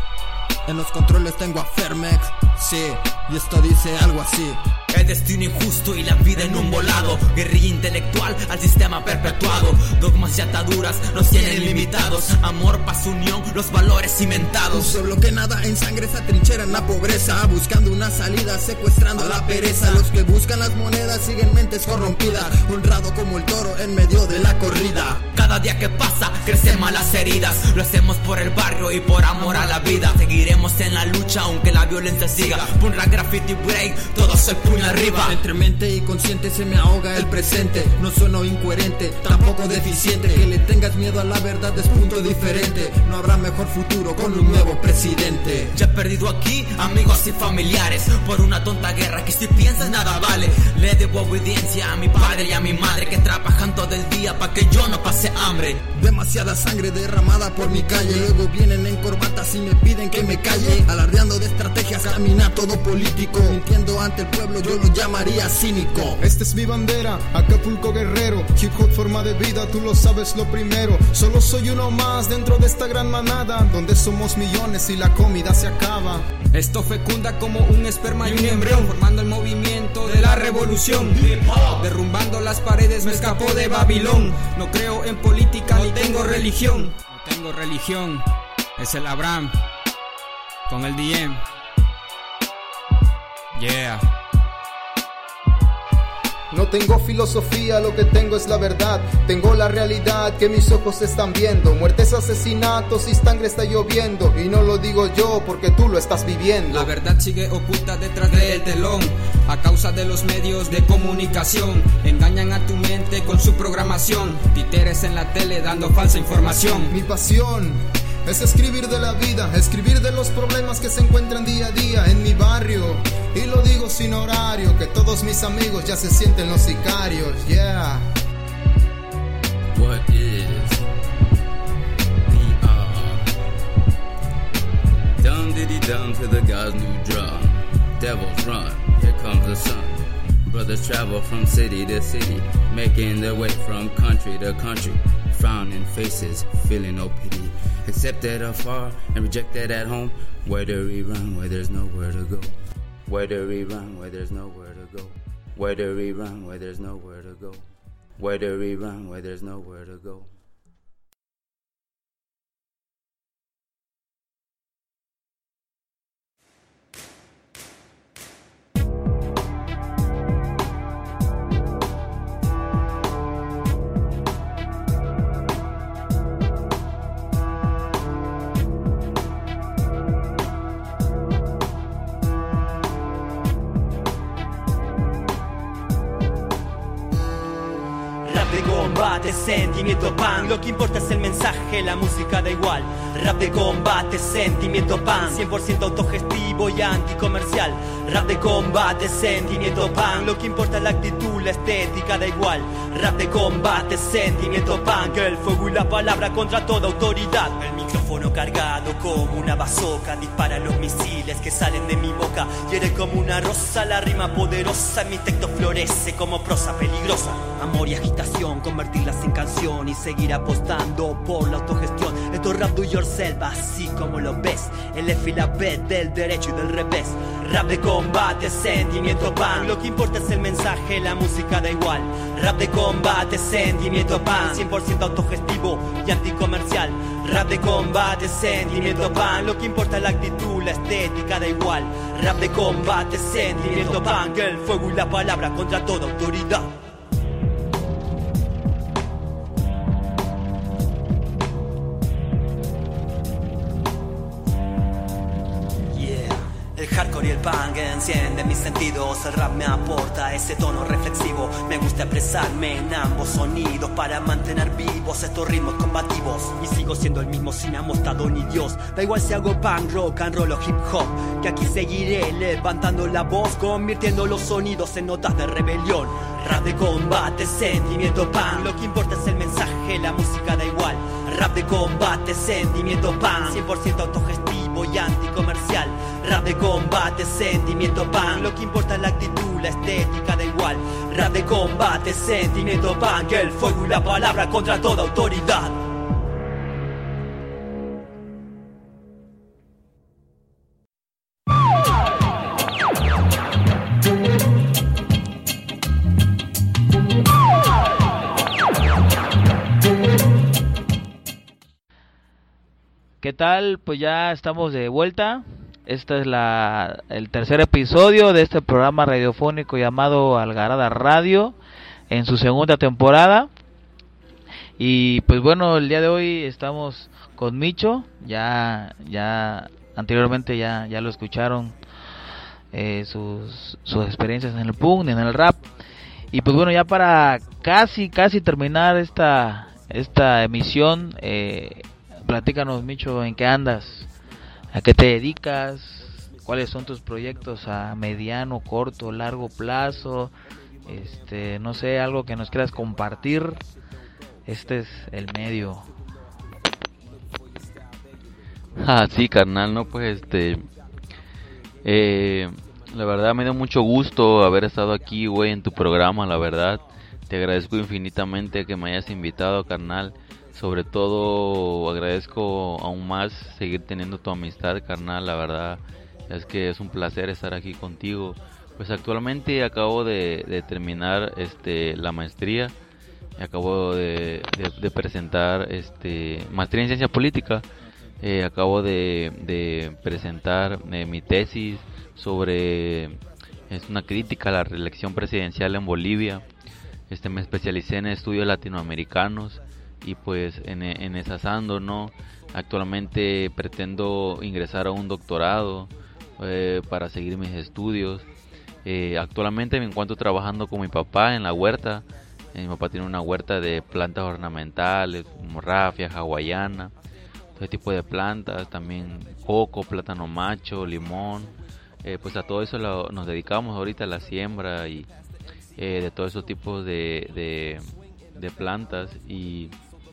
En los controles tengo a Fermex. Sí, y esto dice algo así. El destino injusto y la vida en un volado. Guerrilla intelectual al sistema perpetuado. Dogmas y ataduras nos tienen limitados. Amor, paz, unión, los valores cimentados. Un pueblo que nada en sangre se atrinchera en la pobreza, buscando una salida, secuestrando a la pereza. Los que buscan las monedas siguen mentes corrompidas, honrado como el toro en medio de la corrida. Cada día que pasa crecen malas heridas. Lo hacemos por el barrio y por amor a la vida. Seguiremos en la lucha aunque la violencia siga. Pon la graffiti break, todos el puño arriba. Entre mente y consciente se me ahoga el presente. No sueno incoherente, tampoco deficiente. Que le tengas miedo a la verdad es punto diferente. No habrá mejor futuro con un nuevo presidente. Ya he perdido aquí amigos y familiares por una tonta guerra que si piensas nada vale. Le debo obediencia a mi padre y a mi madre que trabajan todo el día para que yo no pase hambre. Demasiada sangre derramada por mi calle. Luego vienen en corbatas y me piden que me calle. Alardeando de estrategias, camina todo político. Mintiendo ante el pueblo, yo lo llamaría cínico. Esta es mi bandera, Acapulco guerrero. Hip hop forma de vida, tú lo sabes lo primero. Solo soy uno más dentro de esta gran manada, donde somos millones y la comida se acaba. Esto fecunda como un esperma y un embrión, formando el movimiento de la revolución. Derrumbando las paredes me escapó de Babilón. No creo en política ni tengo religión. No tengo religión, es el Abraham con el D M. Yeah. No tengo filosofía, lo que tengo es la verdad. Tengo la realidad que mis ojos están viendo. Muertes, asesinatos y sangre está lloviendo. Y no lo digo yo porque tú lo estás viviendo. La verdad sigue oculta detrás del telón a causa de los medios de comunicación. Engañan a tu mente con su programación. Títeres en la tele dando falsa información. Mi pasión es escribir de la vida, escribir de los problemas que se encuentran día a día en mi barrio. Y lo digo sin horario, que todos mis amigos ya se sienten los sicarios. Yeah. What is the R? Dum diddy dum to the God's new drum. Devils run, here comes the sun. Brothers travel from city to city, making their way from country to country. Frowning faces, feeling no pity. Accepted afar and rejected at home. Where do we run where there's nowhere to go? Where do we run where there's nowhere to go? Where do we run where there's nowhere to go? Where do we run where there's nowhere to go? Combate, sentimiento pan, lo que importa es el mensaje, la música da igual. Rap de combate, sentimiento pan, cien por ciento autogestivo y anticomercial. Rap de combate, sentimiento pan, lo que importa es la actitud, la estética da igual. Rap de combate, sentimiento pan, que el fuego y la palabra contra toda autoridad. El micrófono cargado como una bazooka, dispara los misiles que salen de mi boca. Hiere como una rosa, la rima poderosa, mi texto florece como prosa peligrosa. Amor y agitación, convertirlas en canción y seguir apostando por la autogestión. Esto es rap do yourself, así como lo ves. El F y la B del derecho y del revés. Rap de combate, sentimiento pan, lo que importa es el mensaje, la música da igual. Rap de combate, sentimiento pan, cien por ciento autogestivo y anticomercial. Rap de combate, sentimiento pan, lo que importa es la actitud, la estética da igual. Rap de combate, sentimiento pan, que el fuego y la palabra contra toda autoridad. El hardcore y el punk encienden mis sentidos. El rap me aporta ese tono reflexivo. Me gusta expresarme en ambos sonidos para mantener vivos estos ritmos combativos. Y sigo siendo el mismo sin amostado ni Dios. Da igual si hago punk, rock and roll o hip hop, que aquí seguiré levantando la voz, convirtiendo los sonidos en notas de rebelión. Rap de combate, sentimiento punk, lo que importa es el mensaje, la música da igual. Rap de combate, sentimiento punk, cien por ciento autogestivo y anticomercial. Rap de combate, sentimiento punk, lo que importa es la actitud, la estética da igual. Rap de combate, sentimiento punk, que el fuego y la palabra contra toda autoridad. ¿Qué tal? Pues ya estamos de vuelta. Este es la, el tercer episodio de este programa radiofónico llamado Algarada Radio, en su segunda temporada. Y pues bueno, el día de hoy estamos con Micho. Ya ya anteriormente ya ya lo escucharon, eh, sus sus experiencias en el punk, en el rap. Y pues bueno, ya para casi casi terminar esta esta emisión, eh, platícanos, Micho, ¿en qué andas? ¿A qué te dedicas? ¿Cuáles son tus proyectos a mediano, corto, largo plazo? Este, no sé, algo que nos quieras compartir. Este es el medio. Ah, sí, carnal, no, pues este, eh, la verdad me dio mucho gusto haber estado aquí, güey, en tu programa, la verdad. Te agradezco infinitamente que me hayas invitado, carnal. Sobre todo agradezco aún más seguir teniendo tu amistad, carnal. La verdad es que es un placer estar aquí contigo. Pues actualmente acabo de, de terminar este la maestría. Acabo de, de, de presentar este maestría en ciencia política. Eh, acabo de, de presentar eh, mi tesis sobre es una crítica a la reelección presidencial en Bolivia. Este, me especialicé en estudios latinoamericanos y pues en, en esas ando, ¿no? Actualmente pretendo ingresar a un doctorado eh, para seguir mis estudios. Eh, actualmente me encuentro trabajando con mi papá en la huerta. Eh, mi papá tiene una huerta de plantas ornamentales, como rafia, hawaiana, todo tipo de plantas, también coco, plátano macho, limón. Eh, pues a todo eso lo, nos dedicamos ahorita a la siembra y eh, de todos esos tipos de, de, de plantas y,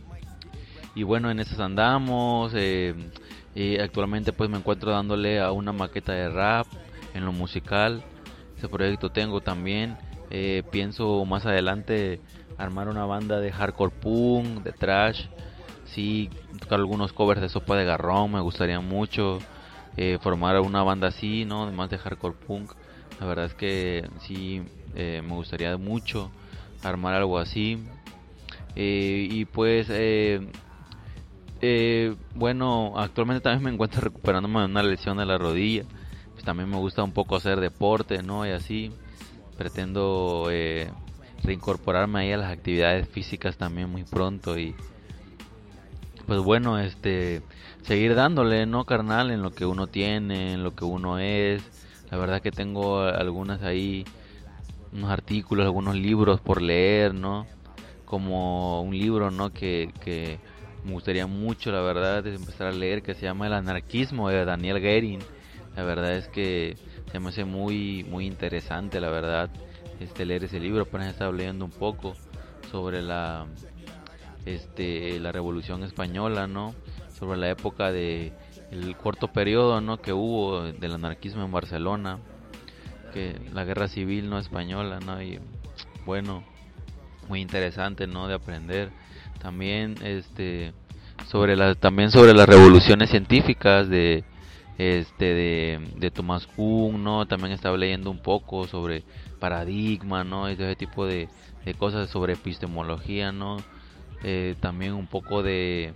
y bueno, en esas andamos. Eh, y actualmente pues me encuentro dándole a una maqueta de rap en lo musical. Ese proyecto tengo también. Eh, pienso más adelante armar una banda de hardcore punk, de thrash, sí, tocar algunos covers de Sopa de Garrón, me gustaría mucho eh, formar una banda así, ¿no? Además de hardcore punk, la verdad es que sí, eh, me gustaría mucho armar algo así. Eh, y pues, eh, eh, bueno, actualmente también me encuentro recuperándome de una lesión de la rodilla, pues también me gusta un poco hacer deporte, ¿no? Y así pretendo eh, reincorporarme ahí a las actividades físicas también muy pronto y pues bueno, este seguir dándole, ¿no, carnal? En lo que uno tiene, en lo que uno es. La verdad que tengo algunas ahí, unos artículos, algunos libros por leer, ¿no? Como un libro, ¿no? Que, que me gustaría mucho, la verdad, de empezar a leer, que se llama El anarquismo, de Daniel Guérin. La verdad es que se me hace muy muy interesante, la verdad, este leer ese libro. Apenas estaba leyendo un poco sobre la este la Revolución Española, ¿no? Sobre la época de el corto periodo, ¿no? que hubo del anarquismo en Barcelona, que la guerra civil, ¿no? española, ¿no? Y bueno, muy interesante, ¿no? de aprender. También este sobre las también sobre las revoluciones científicas de este de, de Thomas Kuhn, ¿no? También estaba leyendo un poco sobre paradigma, ¿no? Ese tipo de, de cosas, sobre epistemología, ¿no? Eh, también un poco de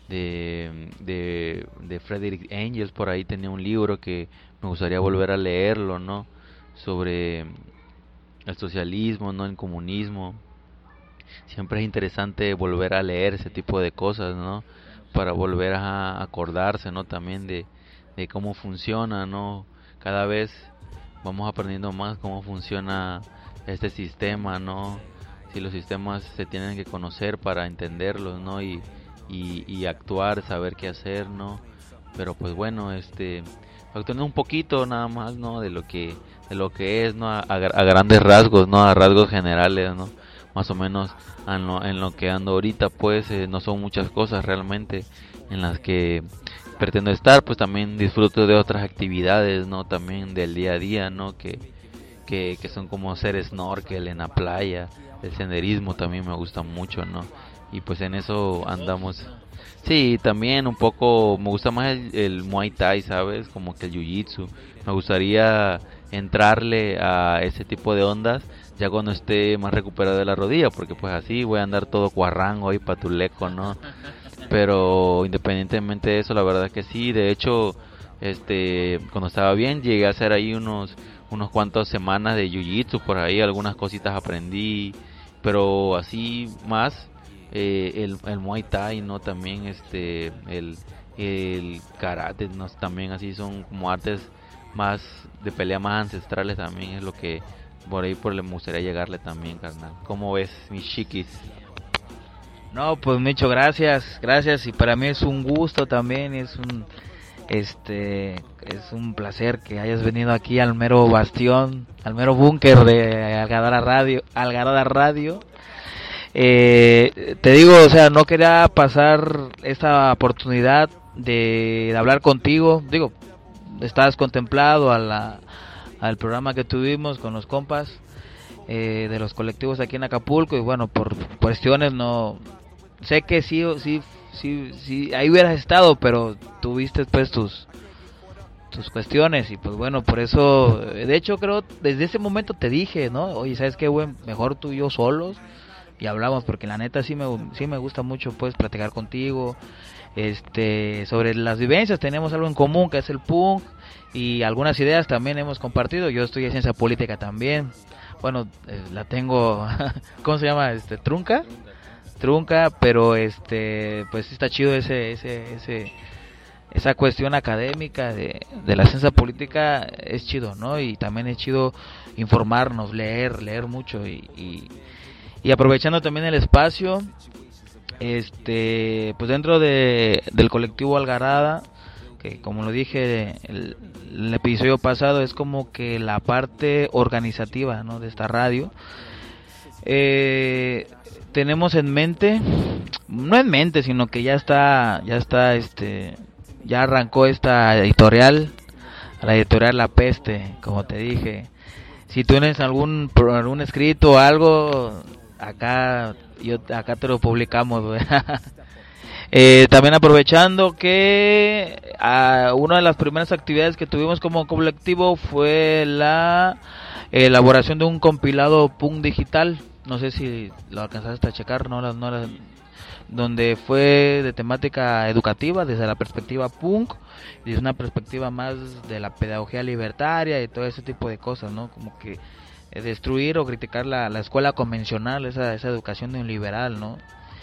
de, de de Frederick Engels, por ahí tenía un libro que me gustaría volver a leerlo, ¿no? Sobre el socialismo, ¿no? El comunismo. Siempre es interesante volver a leer ese tipo de cosas, ¿no? Para volver a acordarse, ¿no? También de de cómo funciona, ¿no? Cada vez vamos aprendiendo más cómo funciona este sistema, ¿no? Si los sistemas se tienen que conocer para entenderlos, ¿no? Y, y, y actuar, saber qué hacer, ¿no? Pero pues bueno, este, actuando un poquito nada más, ¿no? De lo que, de lo que es, ¿no? A, a, a grandes rasgos, ¿no? A rasgos generales, ¿no? Más o menos en lo, en lo que ando ahorita, pues eh, no son muchas cosas realmente en las que pretendo estar, pues también disfruto de otras actividades, ¿no? También del día a día, ¿no? Que, que, que son como hacer snorkel en la playa, el senderismo también me gusta mucho, ¿no? Y pues en eso andamos. Sí, también un poco me gusta más el, el Muay Thai, ¿sabes? Como que el Jiu-Jitsu. Me gustaría entrarle a ese tipo de ondas ya cuando esté más recuperado de la rodilla, porque pues así voy a andar todo cuarrango y patuleco, ¿no? Pero independientemente de eso, la verdad que sí. De hecho, este cuando estaba bien llegué a hacer ahí unos unos cuantas semanas de jiu-jitsu, por ahí algunas cositas aprendí, pero así más eh, el, el Muay Thai, ¿no? También este el el karate, ¿no? También así son como artes más de pelea más ancestrales, también es lo que por ahí por le me gustaría llegarle también, carnal. ¿Cómo ves, mis chiquis? No, pues Micho, gracias, gracias, y para mí es un gusto también, es un este es un placer que hayas venido aquí al mero bastión, al mero búnker de Algarada Radio, Algarada Radio. Eh, te digo, o sea, no quería pasar esta oportunidad de, de hablar contigo. Digo, estás contemplado a la, al programa que tuvimos con los compas eh, de los colectivos aquí en Acapulco, y bueno, por cuestiones no sé que sí sí sí sí ahí hubieras estado, pero tuviste pues tus tus cuestiones, y pues bueno, por eso, de hecho creo desde ese momento te dije, ¿no? Oye, ¿sabes qué, güey? Mejor tú y yo solos, y hablamos, porque la neta sí me, sí me gusta mucho pues platicar contigo, este, sobre las vivencias. Tenemos algo en común que es el punk, y algunas ideas también hemos compartido. Yo estudié ciencia política también, bueno, eh, la tengo, ¿cómo se llama? Este, trunca, trunca, pero este, pues está chido ese, ese, ese, esa cuestión académica de, de la ciencia política, es chido, ¿no? Y también es chido informarnos, leer, leer mucho, y, y, y aprovechando también el espacio, este, pues dentro de, del colectivo Algarada, que como lo dije el, el episodio pasado, es como que la parte organizativa, ¿no?, de esta radio. Eh, tenemos en mente, no en mente, sino que ya está, ya está, este, ya arrancó esta editorial, la editorial La Peste, como te dije. Si tú tienes algún algún escrito o algo, acá yo acá te lo publicamos, güey. Eh, también aprovechando que uh, una de las primeras actividades que tuvimos como colectivo fue la elaboración de un compilado punk digital. No sé si lo alcanzaste a checar, no, no, no, donde fue de temática educativa desde la perspectiva punk, y desde una perspectiva más de la pedagogía libertaria y todo ese tipo de cosas, ¿no? Como que eh, destruir o criticar la, la escuela convencional, esa, esa educación neoliberal, ¿no?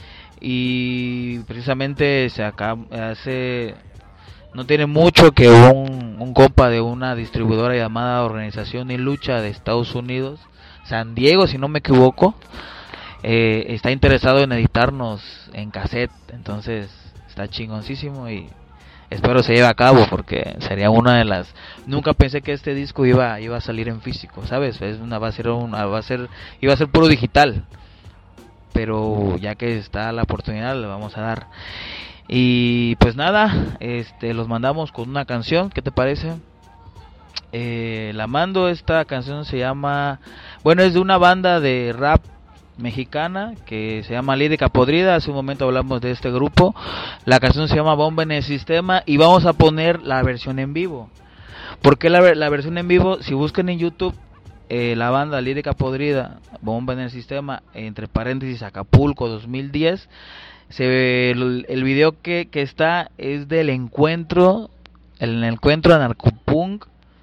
Y precisamente se acaba, hace no tiene mucho que un, un compa de una distribuidora llamada Organización y Lucha de Estados Unidos, San Diego si no me equivoco, eh, está interesado en editarnos en cassette. Entonces está chingoncísimo y espero se lleve a cabo, porque sería una de las, nunca pensé que este disco iba iba a salir en físico, ¿sabes? Es una va a ser una va a ser iba a ser puro digital, pero ya que está la oportunidad le vamos a dar. Y pues nada, este los mandamos con una canción, ¿qué te parece? Eh, la mando, esta canción se llama, bueno, es de una banda de rap mexicana que se llama Lírica Podrida. Hace un momento hablamos de este grupo. La canción se llama Bomba en el Sistema, y vamos a poner la versión en vivo. ¿Por qué la, la versión en vivo? Si buscan en YouTube eh, la banda Lírica Podrida, Bomba en el Sistema, entre paréntesis Acapulco dos mil diez, se ve el, el video que, que está es del encuentro, el encuentro anarcopunk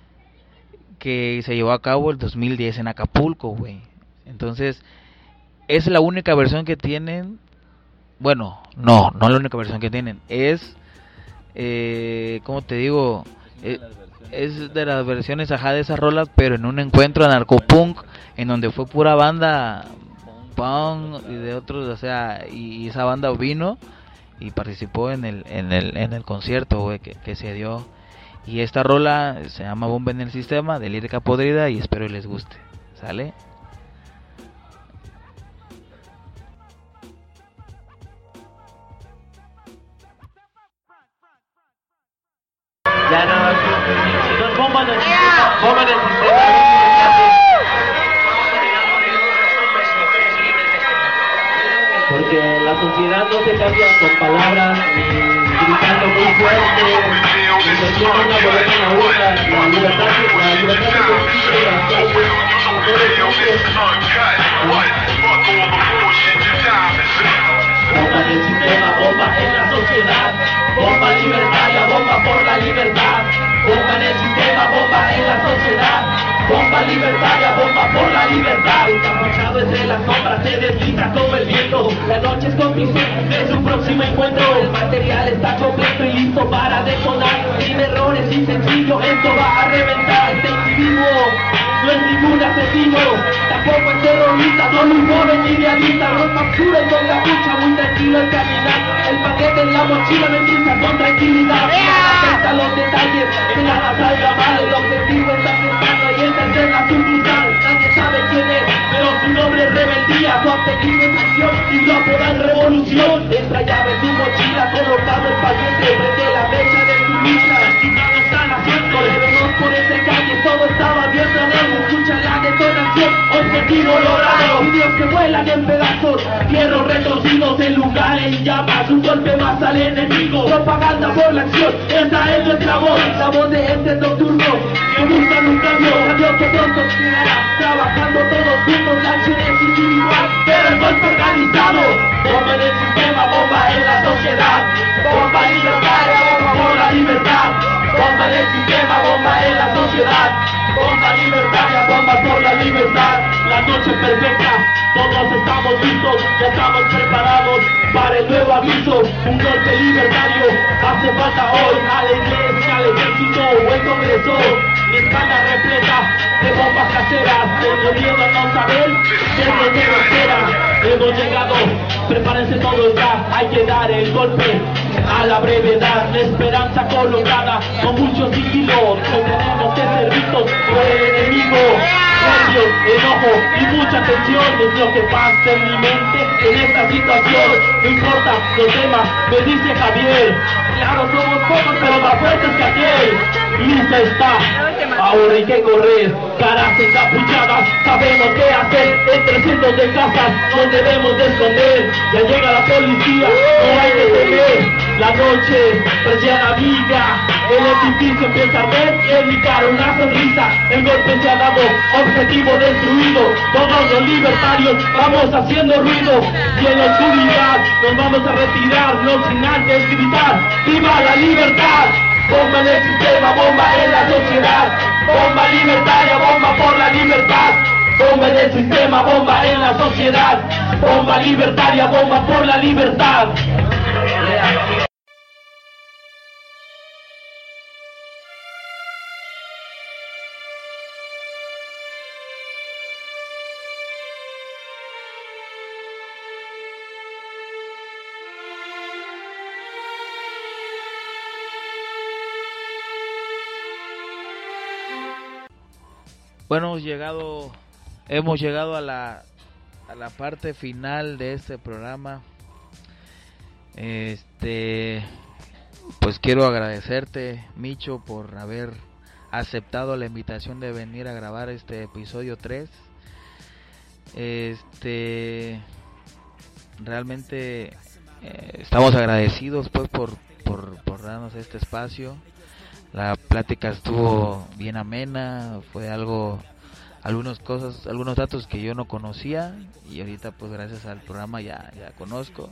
que se llevó a cabo el dos mil diez en Acapulco, güey. Entonces es la única versión que tienen. Bueno, no, no la única versión que tienen. Es, eh, ¿cómo te digo? Es, es de las versiones, ajá, de esas rolas, pero en un encuentro anarcopunk, en donde fue pura banda punk y de otros, o sea, y esa banda vino y participó en el en el en el concierto, güey, que, que se dio. Y esta rola se llama Bomba en el Sistema, de Lírica Podrida, y espero les guste. ¿Sale? Ya no, si nos bomba en el sistema, bomba en el sistema. Porque la sociedad no se cambia con palabras, ni gritando muy fuerte, ni teniendo una boleta en la urna. La libertad, la libertad se consigue en las calles, bomba en el sistema, bomba en la sociedad, bomba libertaria, bomba por la libertad, bomba en el sistema, bomba en la sociedad, bomba libertaria, bomba por la libertad. Encapuchado entre las sombras se desliza como el viento, la noche es cómplice de su próximo encuentro. El material está completo y listo para detonar, sin errores y sencillo esto va a reventar. Este individuo no es ningún asesino, tampoco es terrorista, solo un joven idealista. Ropa oscura y con capucha, muy tranquilo al caminar, el paquete en la mochila me empieza con tranquilidad. Atenta a los detalles, que nada salga mal, el objetivo está sentado y esta es la sucursal. Nadie sabe quién es, pero su nombre es rebeldía, su apellido es acción y lo apodan revolución. Esta llave en su mochila, colocado el paquete frente a la fecha de su lucha. Destinado está naciendo, corremos por esa calle, todo estaba abierto en él. Escucha la detonación, objetivo logrado. Indios que vuelan en pedazos, fierros retorcidos en lugares en llamas, un golpe más al enemigo. Propaganda por la acción, esa es nuestra voz, la voz de este nocturno que buscan un cambio, cambio que pronto llegará. Trabajando todos juntos, la acción es individual, pero el golpe organizado por la libertad, la noche perfecta, todos estamos listos, ya estamos preparados para el nuevo aviso, un golpe libertario, hace falta hoy a la iglesia, al ejército o el congreso, mi espalda repleta de bombas caseras, tengo miedo a no saber qué es lo que me espera, hemos llegado, prepárense todos ya, hay que dar el golpe a la brevedad, la esperanza colocada con mucho sigilo, no tenemos que ser vistos por el enemigo. Nervios, enojo y mucha tensión es lo que pasa en mi mente en esta situación. No importa los temas, me dice Javier. Claro, somos pocos, pero más fuertes que aquel. Lista está, ahora hay que correr. Caras encapuchadas, sabemos qué hacer. Entre cientos de casas nos debemos de esconder. Ya llega la policía, no hay que temer. La noche presiona amiga, el edificio empieza a arder y en mi cara una sonrisa. El golpe se ha dado, objetivo destruido. Todos los libertarios vamos haciendo ruido y en la oscuridad nos vamos a retirar, no sin antes gritar ¡viva la libertad! Bomba en el sistema, bomba en la sociedad, bomba libertaria, bomba por la libertad. Bomba en el sistema, bomba en la sociedad, bomba libertaria, bomba por la libertad. Bueno, hemos llegado, hemos llegado a la a la parte final de este programa. Este, pues quiero agradecerte, Micho, por haber aceptado la invitación de venir a grabar este episodio tres. Este, realmente eh, estamos agradecidos pues por, por por darnos este espacio. La plática estuvo bien amena, fue algo, algunas cosas, algunos datos que yo no conocía y ahorita pues gracias al programa ya, ya conozco.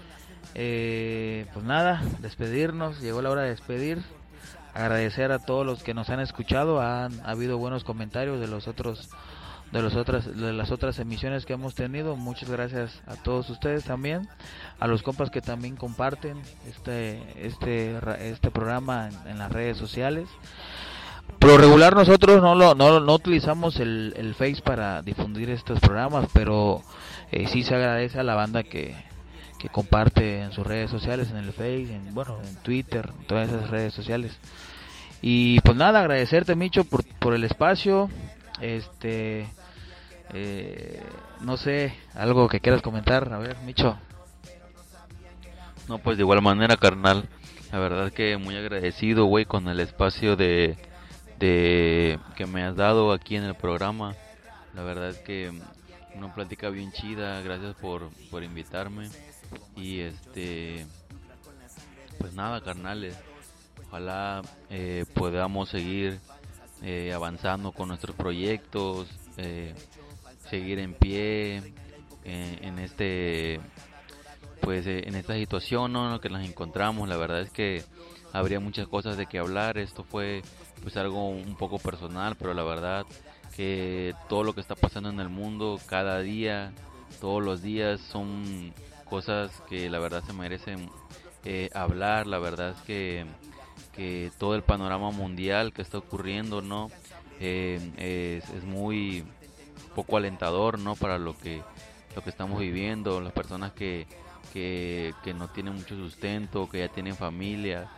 Eh, pues nada, despedirnos, llegó la hora de despedir, agradecer a todos los que nos han escuchado, han ha habido buenos comentarios de los otros, de los otras, de las otras emisiones que hemos tenido, muchas gracias a todos ustedes también, a los compas que también comparten este este este programa en, en las redes sociales. Por lo regular nosotros no lo no, no utilizamos el, el Face para difundir estos programas, pero eh, sí se agradece a la banda que, que comparte en sus redes sociales, en el Face, en, bueno, en Twitter, en todas esas redes sociales. Y pues nada, agradecerte, Micho, por por el espacio. Este, eh, no sé, algo que quieras comentar, a ver, Micho. No, pues de igual manera, carnal, la verdad que muy agradecido, güey, con el espacio de, de que me has dado aquí en el programa. La verdad es que una plática bien chida, gracias por, por invitarme. Y este, pues nada, carnales, ojalá eh, podamos seguir eh, avanzando con nuestros proyectos, eh, seguir en pie eh, en este pues eh, en esta situación, ¿no?, en la que nos encontramos. La verdad es que habría muchas cosas de que hablar. Esto fue pues algo un poco personal, pero la verdad que todo lo que está pasando en el mundo cada día, todos los días, son cosas que la verdad se merecen eh, hablar. La verdad es que que todo el panorama mundial que está ocurriendo, ¿no?, eh, es, es muy poco alentador, ¿no?, para lo que lo que estamos viviendo. Las personas que que, que no tienen mucho sustento, que ya tienen familia,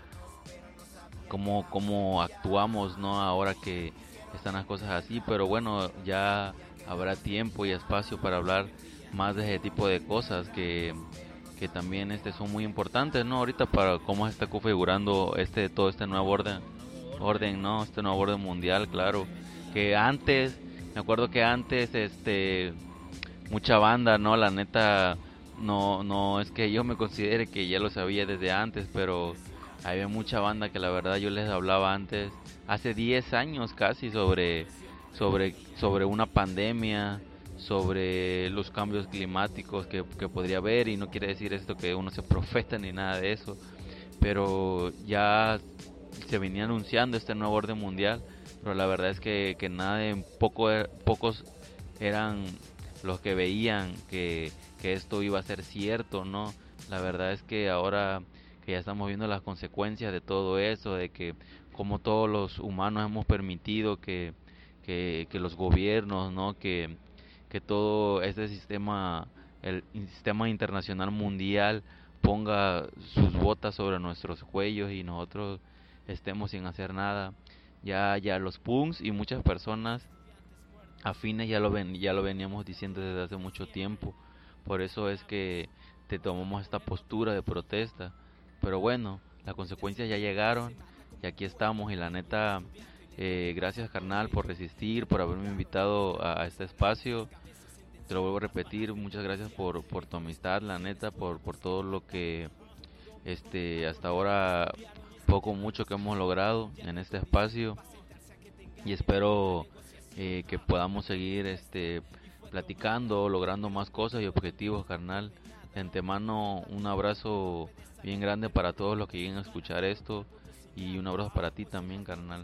cómo cómo actuamos, ¿no?, ahora que están las cosas así. Pero bueno, ya habrá tiempo y espacio para hablar más de ese tipo de cosas que que también este son muy importantes, ¿no?, ahorita para cómo se está configurando este todo este nuevo orden orden, ¿no?, este nuevo orden mundial. Claro que antes, me acuerdo que antes este mucha banda, no, la neta, no no es que yo me considere que ya lo sabía desde antes, pero había mucha banda que la verdad yo les hablaba antes, hace diez años casi, sobre sobre sobre una pandemia, sobre los cambios climáticos que, que podría haber. Y no quiere decir esto que uno se profeta ni nada de eso, pero ya se venía anunciando este nuevo orden mundial pero la verdad es que, que nada de poco, pocos eran los que veían que, que esto iba a ser cierto, ¿no? La verdad es que ahora que ya estamos viendo las consecuencias de todo eso, de que como todos los humanos hemos permitido que, que, que los gobiernos, ¿no? Que, que todo este sistema, el sistema internacional mundial ponga sus botas sobre nuestros cuellos y nosotros estemos sin hacer nada. Ya, ya los punks y muchas personas afines ya lo ven, ya lo veníamos diciendo desde hace mucho tiempo. Por eso es que te tomamos esta postura de protesta. Pero bueno, las consecuencias ya llegaron y aquí estamos. Y la neta, eh, gracias carnal por resistir, por haberme invitado a, a este espacio. Te lo vuelvo a repetir, muchas gracias por, por tu amistad, la neta, por, por todo lo que este hasta ahora, poco o mucho que hemos logrado en este espacio. Y espero eh, que podamos seguir este platicando, logrando más cosas y objetivos, carnal. De antemano, un abrazo bien grande para todos los que lleguen a escuchar esto y un abrazo para ti también, carnal.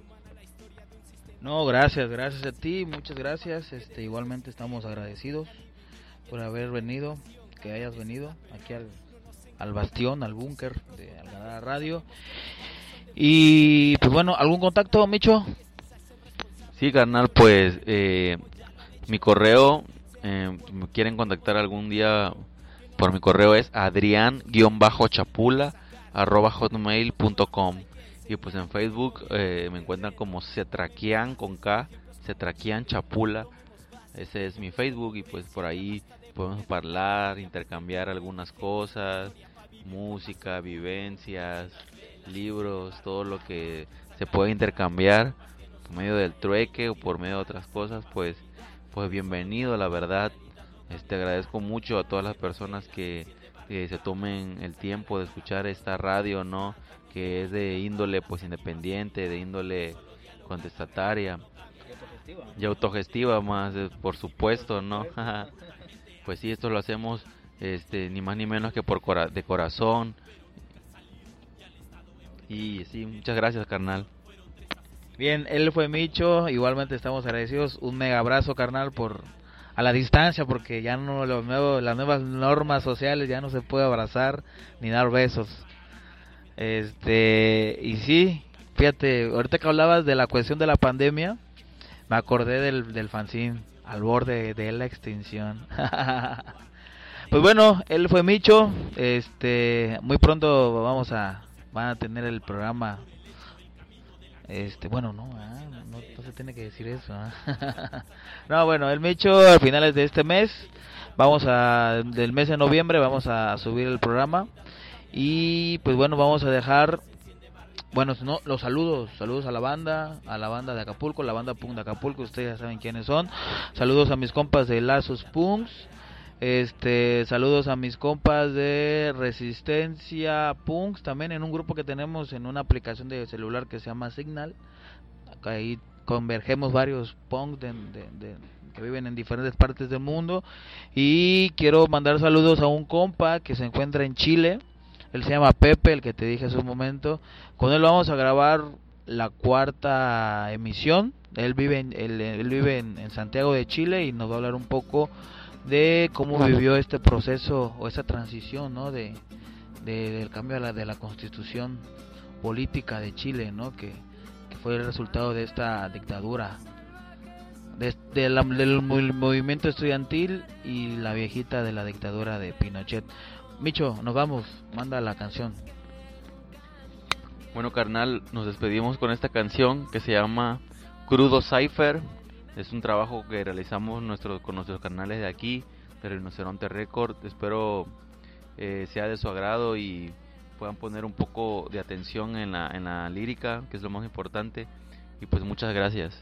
No, gracias, gracias a ti, muchas gracias. Este, igualmente estamos agradecidos por haber venido, que hayas venido aquí al, al bastión, al búnker de Algarada Radio. Y pues bueno, ¿algún contacto, Micho? Sí, carnal, pues eh, mi correo, eh, me quieren contactar algún día por mi correo es adrian-chapula arroba hotmail punto com. Y pues en Facebook eh, me encuentran como Cetraquian con K, Cetraquian Chapula. Ese es mi Facebook y pues por ahí podemos hablar, intercambiar algunas cosas, música, vivencias, libros, todo lo que se puede intercambiar por medio del trueque o por medio de otras cosas. Pues, pues bienvenido, la verdad. Este, agradezco mucho a todas las personas que, que se tomen el tiempo de escuchar esta radio, ¿no? Que es de índole pues independiente, de índole contestataria y autogestiva más, por supuesto, ¿no? Pues sí, esto lo hacemos este ni más ni menos que por cora- de corazón. Y sí, muchas gracias, carnal. Bien, él fue Micho, igualmente estamos agradecidos. Un mega abrazo, carnal, por a la distancia, porque ya no los nuevos, las nuevas normas sociales ya no se puede abrazar ni dar besos. Este, y sí, fíjate, ahorita que hablabas de la cuestión de la pandemia, me acordé del, del fanzine Al borde de la extinción. Pues bueno, él fue Micho. Este, muy pronto vamos a van a tener el programa. Este, bueno, no, ah, no, no se tiene que decir eso. ¿Ah? No, bueno, el Micho a finales de este mes, vamos a del mes de noviembre vamos a subir el programa. Y pues bueno, vamos a dejar, bueno, no, los saludos, saludos a la banda, a la banda de Acapulco, la banda Punk de Acapulco, ustedes ya saben quiénes son. Saludos a mis compas de Lazos Punks, este, saludos a mis compas de Resistencia Punks, también en un grupo que tenemos en una aplicación de celular que se llama Signal. Ahí convergemos varios punks de, de, de, que viven en diferentes partes del mundo. Y quiero mandar saludos a un compa que se encuentra en Chile. Él se llama Pepe, el que te dije hace un momento. Con él vamos a grabar la cuarta emisión. Él vive en, él, él vive en, en Santiago de Chile y nos va a hablar un poco de cómo vivió este proceso o esa transición, ¿no? De, de del cambio de la, de la constitución política de Chile, ¿no? Que, que fue el resultado de esta dictadura, de, de la, del movimiento estudiantil y la viejita de la dictadura de Pinochet. Micho, nos vamos, manda la canción. Bueno, carnal, nos despedimos con esta canción que se llama Crudo Cypher. Es un trabajo que realizamos nuestros, con nuestros canales de aquí, de Rinoceronte Record. Espero eh, sea de su agrado y puedan poner un poco de atención en la, en la lírica, que es lo más importante. Y pues muchas gracias.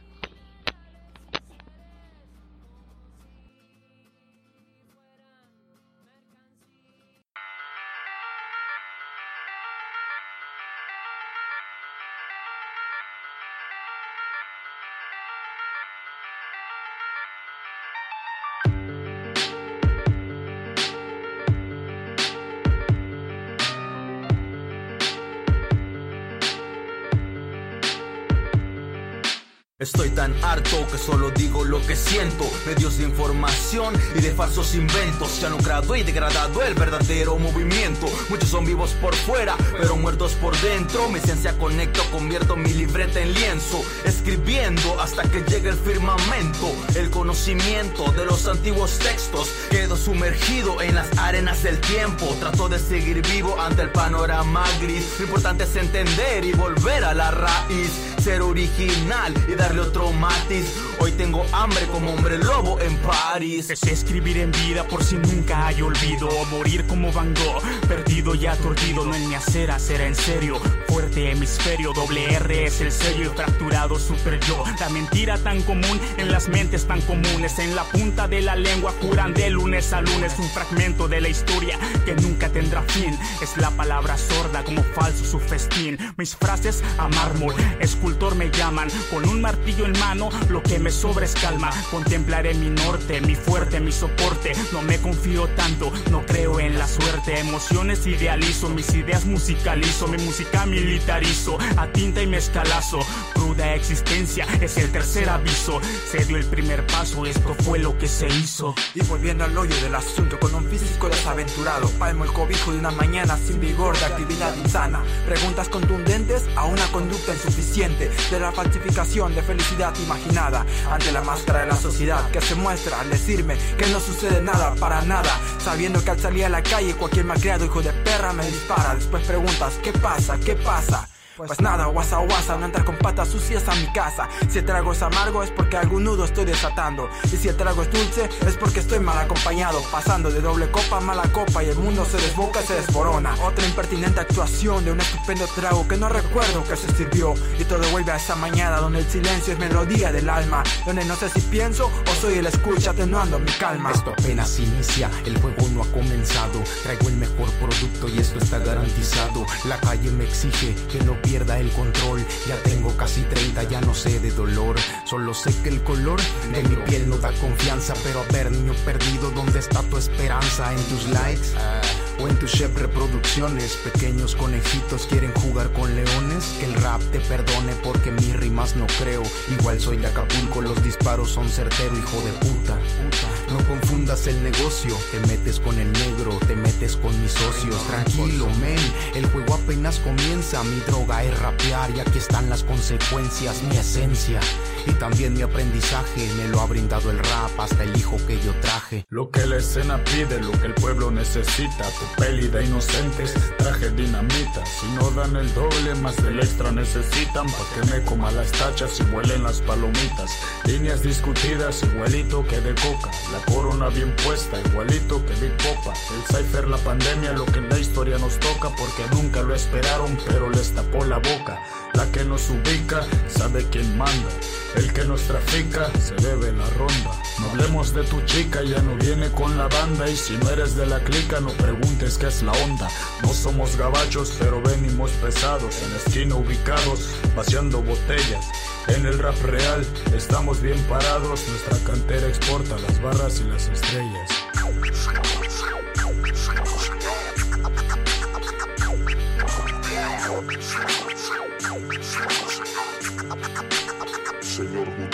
Estoy tan harto que solo digo lo que siento. Medios de información y de falsos inventos. Se han lucrado y degradado el verdadero movimiento. Muchos son vivos por fuera, pero muertos por dentro. Mi esencia conecto, convierto mi libreta en lienzo, escribiendo hasta que llegue el firmamento. El conocimiento de los antiguos textos quedo sumergido en las arenas del tiempo. Trato de seguir vivo ante el panorama gris. Lo importante es entender y volver a la raíz, ser original y darle otro matiz. Hoy tengo hambre como hombre lobo en París. Es escribir en vida por si nunca hay olvido, o morir como Van Gogh, perdido y aturdido. No en mi acera, será en serio. Fuerte hemisferio, doble R es el sello y fracturado super yo. La mentira tan común en las mentes tan comunes, en la punta de la lengua juran de lunes a lunes. Un fragmento de la historia que nunca tendrá fin. Es la palabra sorda como falso su festín. Mis frases a mármol, escultor me llaman. Con un martillo en mano, lo que me sobra es calma. Contemplaré mi norte, mi fuerte, mi soporte. No me confío tanto, no creo en la suerte. Emociones idealizo, mis ideas musicalizo. Mi música militarizo, a tinta y mezcalazo. Cruda existencia es el tercer aviso. Se dio el primer paso, esto fue lo que se hizo. Y volviendo al hoyo del asunto, con un físico desaventurado, palmo el cobijo de una mañana sin vigor de actividad insana. Preguntas contundentes a una conducta insuficiente, de la falsificación de felicidad imaginada, ante la máscara de la sociedad que se muestra al decirme que no sucede nada para nada, sabiendo que al salir a la calle cualquier malcriado hijo de perra me dispara. Después preguntas, ¿qué pasa? ¿Qué pasa? Pues nada, guasa guasa, no entrar con patas sucias a mi casa. Si el trago es amargo es porque algún nudo estoy desatando, y si el trago es dulce es porque estoy mal acompañado, pasando de doble copa a mala copa y el mundo se desboca y se desborona. Otra impertinente actuación de un estupendo trago que no recuerdo que se sirvió, y todo vuelve a esa mañana donde el silencio es melodía del alma, donde no sé si pienso o soy el escucha atenuando mi calma. Esto apenas inicia, el juego no ha comenzado. Traigo el mejor producto y esto está garantizado. La calle me exige que no pierda el control. Ya tengo casi treinta, ya no sé de dolor. Solo sé que el color de mi piel no da confianza. Pero a ver, niño perdido, ¿dónde está tu esperanza? ¿En tus likes? ¿O en tus chef reproducciones? Pequeños conejitos quieren jugar con leones. Que el rap te perdone porque mis rimas no creo. Igual soy de Acapulco, los disparos son certero, hijo de puta. No confundas el negocio, te metes con el negro, te metes con mis socios. Tranquilo, men, el juego apenas comienza. Mi droga es rapear y aquí están las consecuencias, mi esencia y también mi aprendizaje. Me lo ha brindado el rap, hasta el hijo que yo traje. Lo que la escena pide, lo que el pueblo necesita. Tu peli de inocentes, traje dinamita. Si no dan el doble, más del extra necesitan, pa' que me coma las tachas y vuelen las palomitas. Líneas discutidas, igualito que de coca. La corona bien puesta, igualito que Big Popa. El cipher, la pandemia, lo que en la historia nos toca, porque nunca lo esperaron, pero les tapó la boca. La que nos ubica, sabe quién manda. El que nos trafica, se debe la ronda. No hablemos de tu chica, ya no viene con la banda. Y si no eres de la clica, no preguntes qué es la onda. No somos gabachos, pero venimos pesados. En la esquina ubicados, vaciando botellas. En el rap real, estamos bien parados. Nuestra cantera exporta las barras y las estrellas. Señor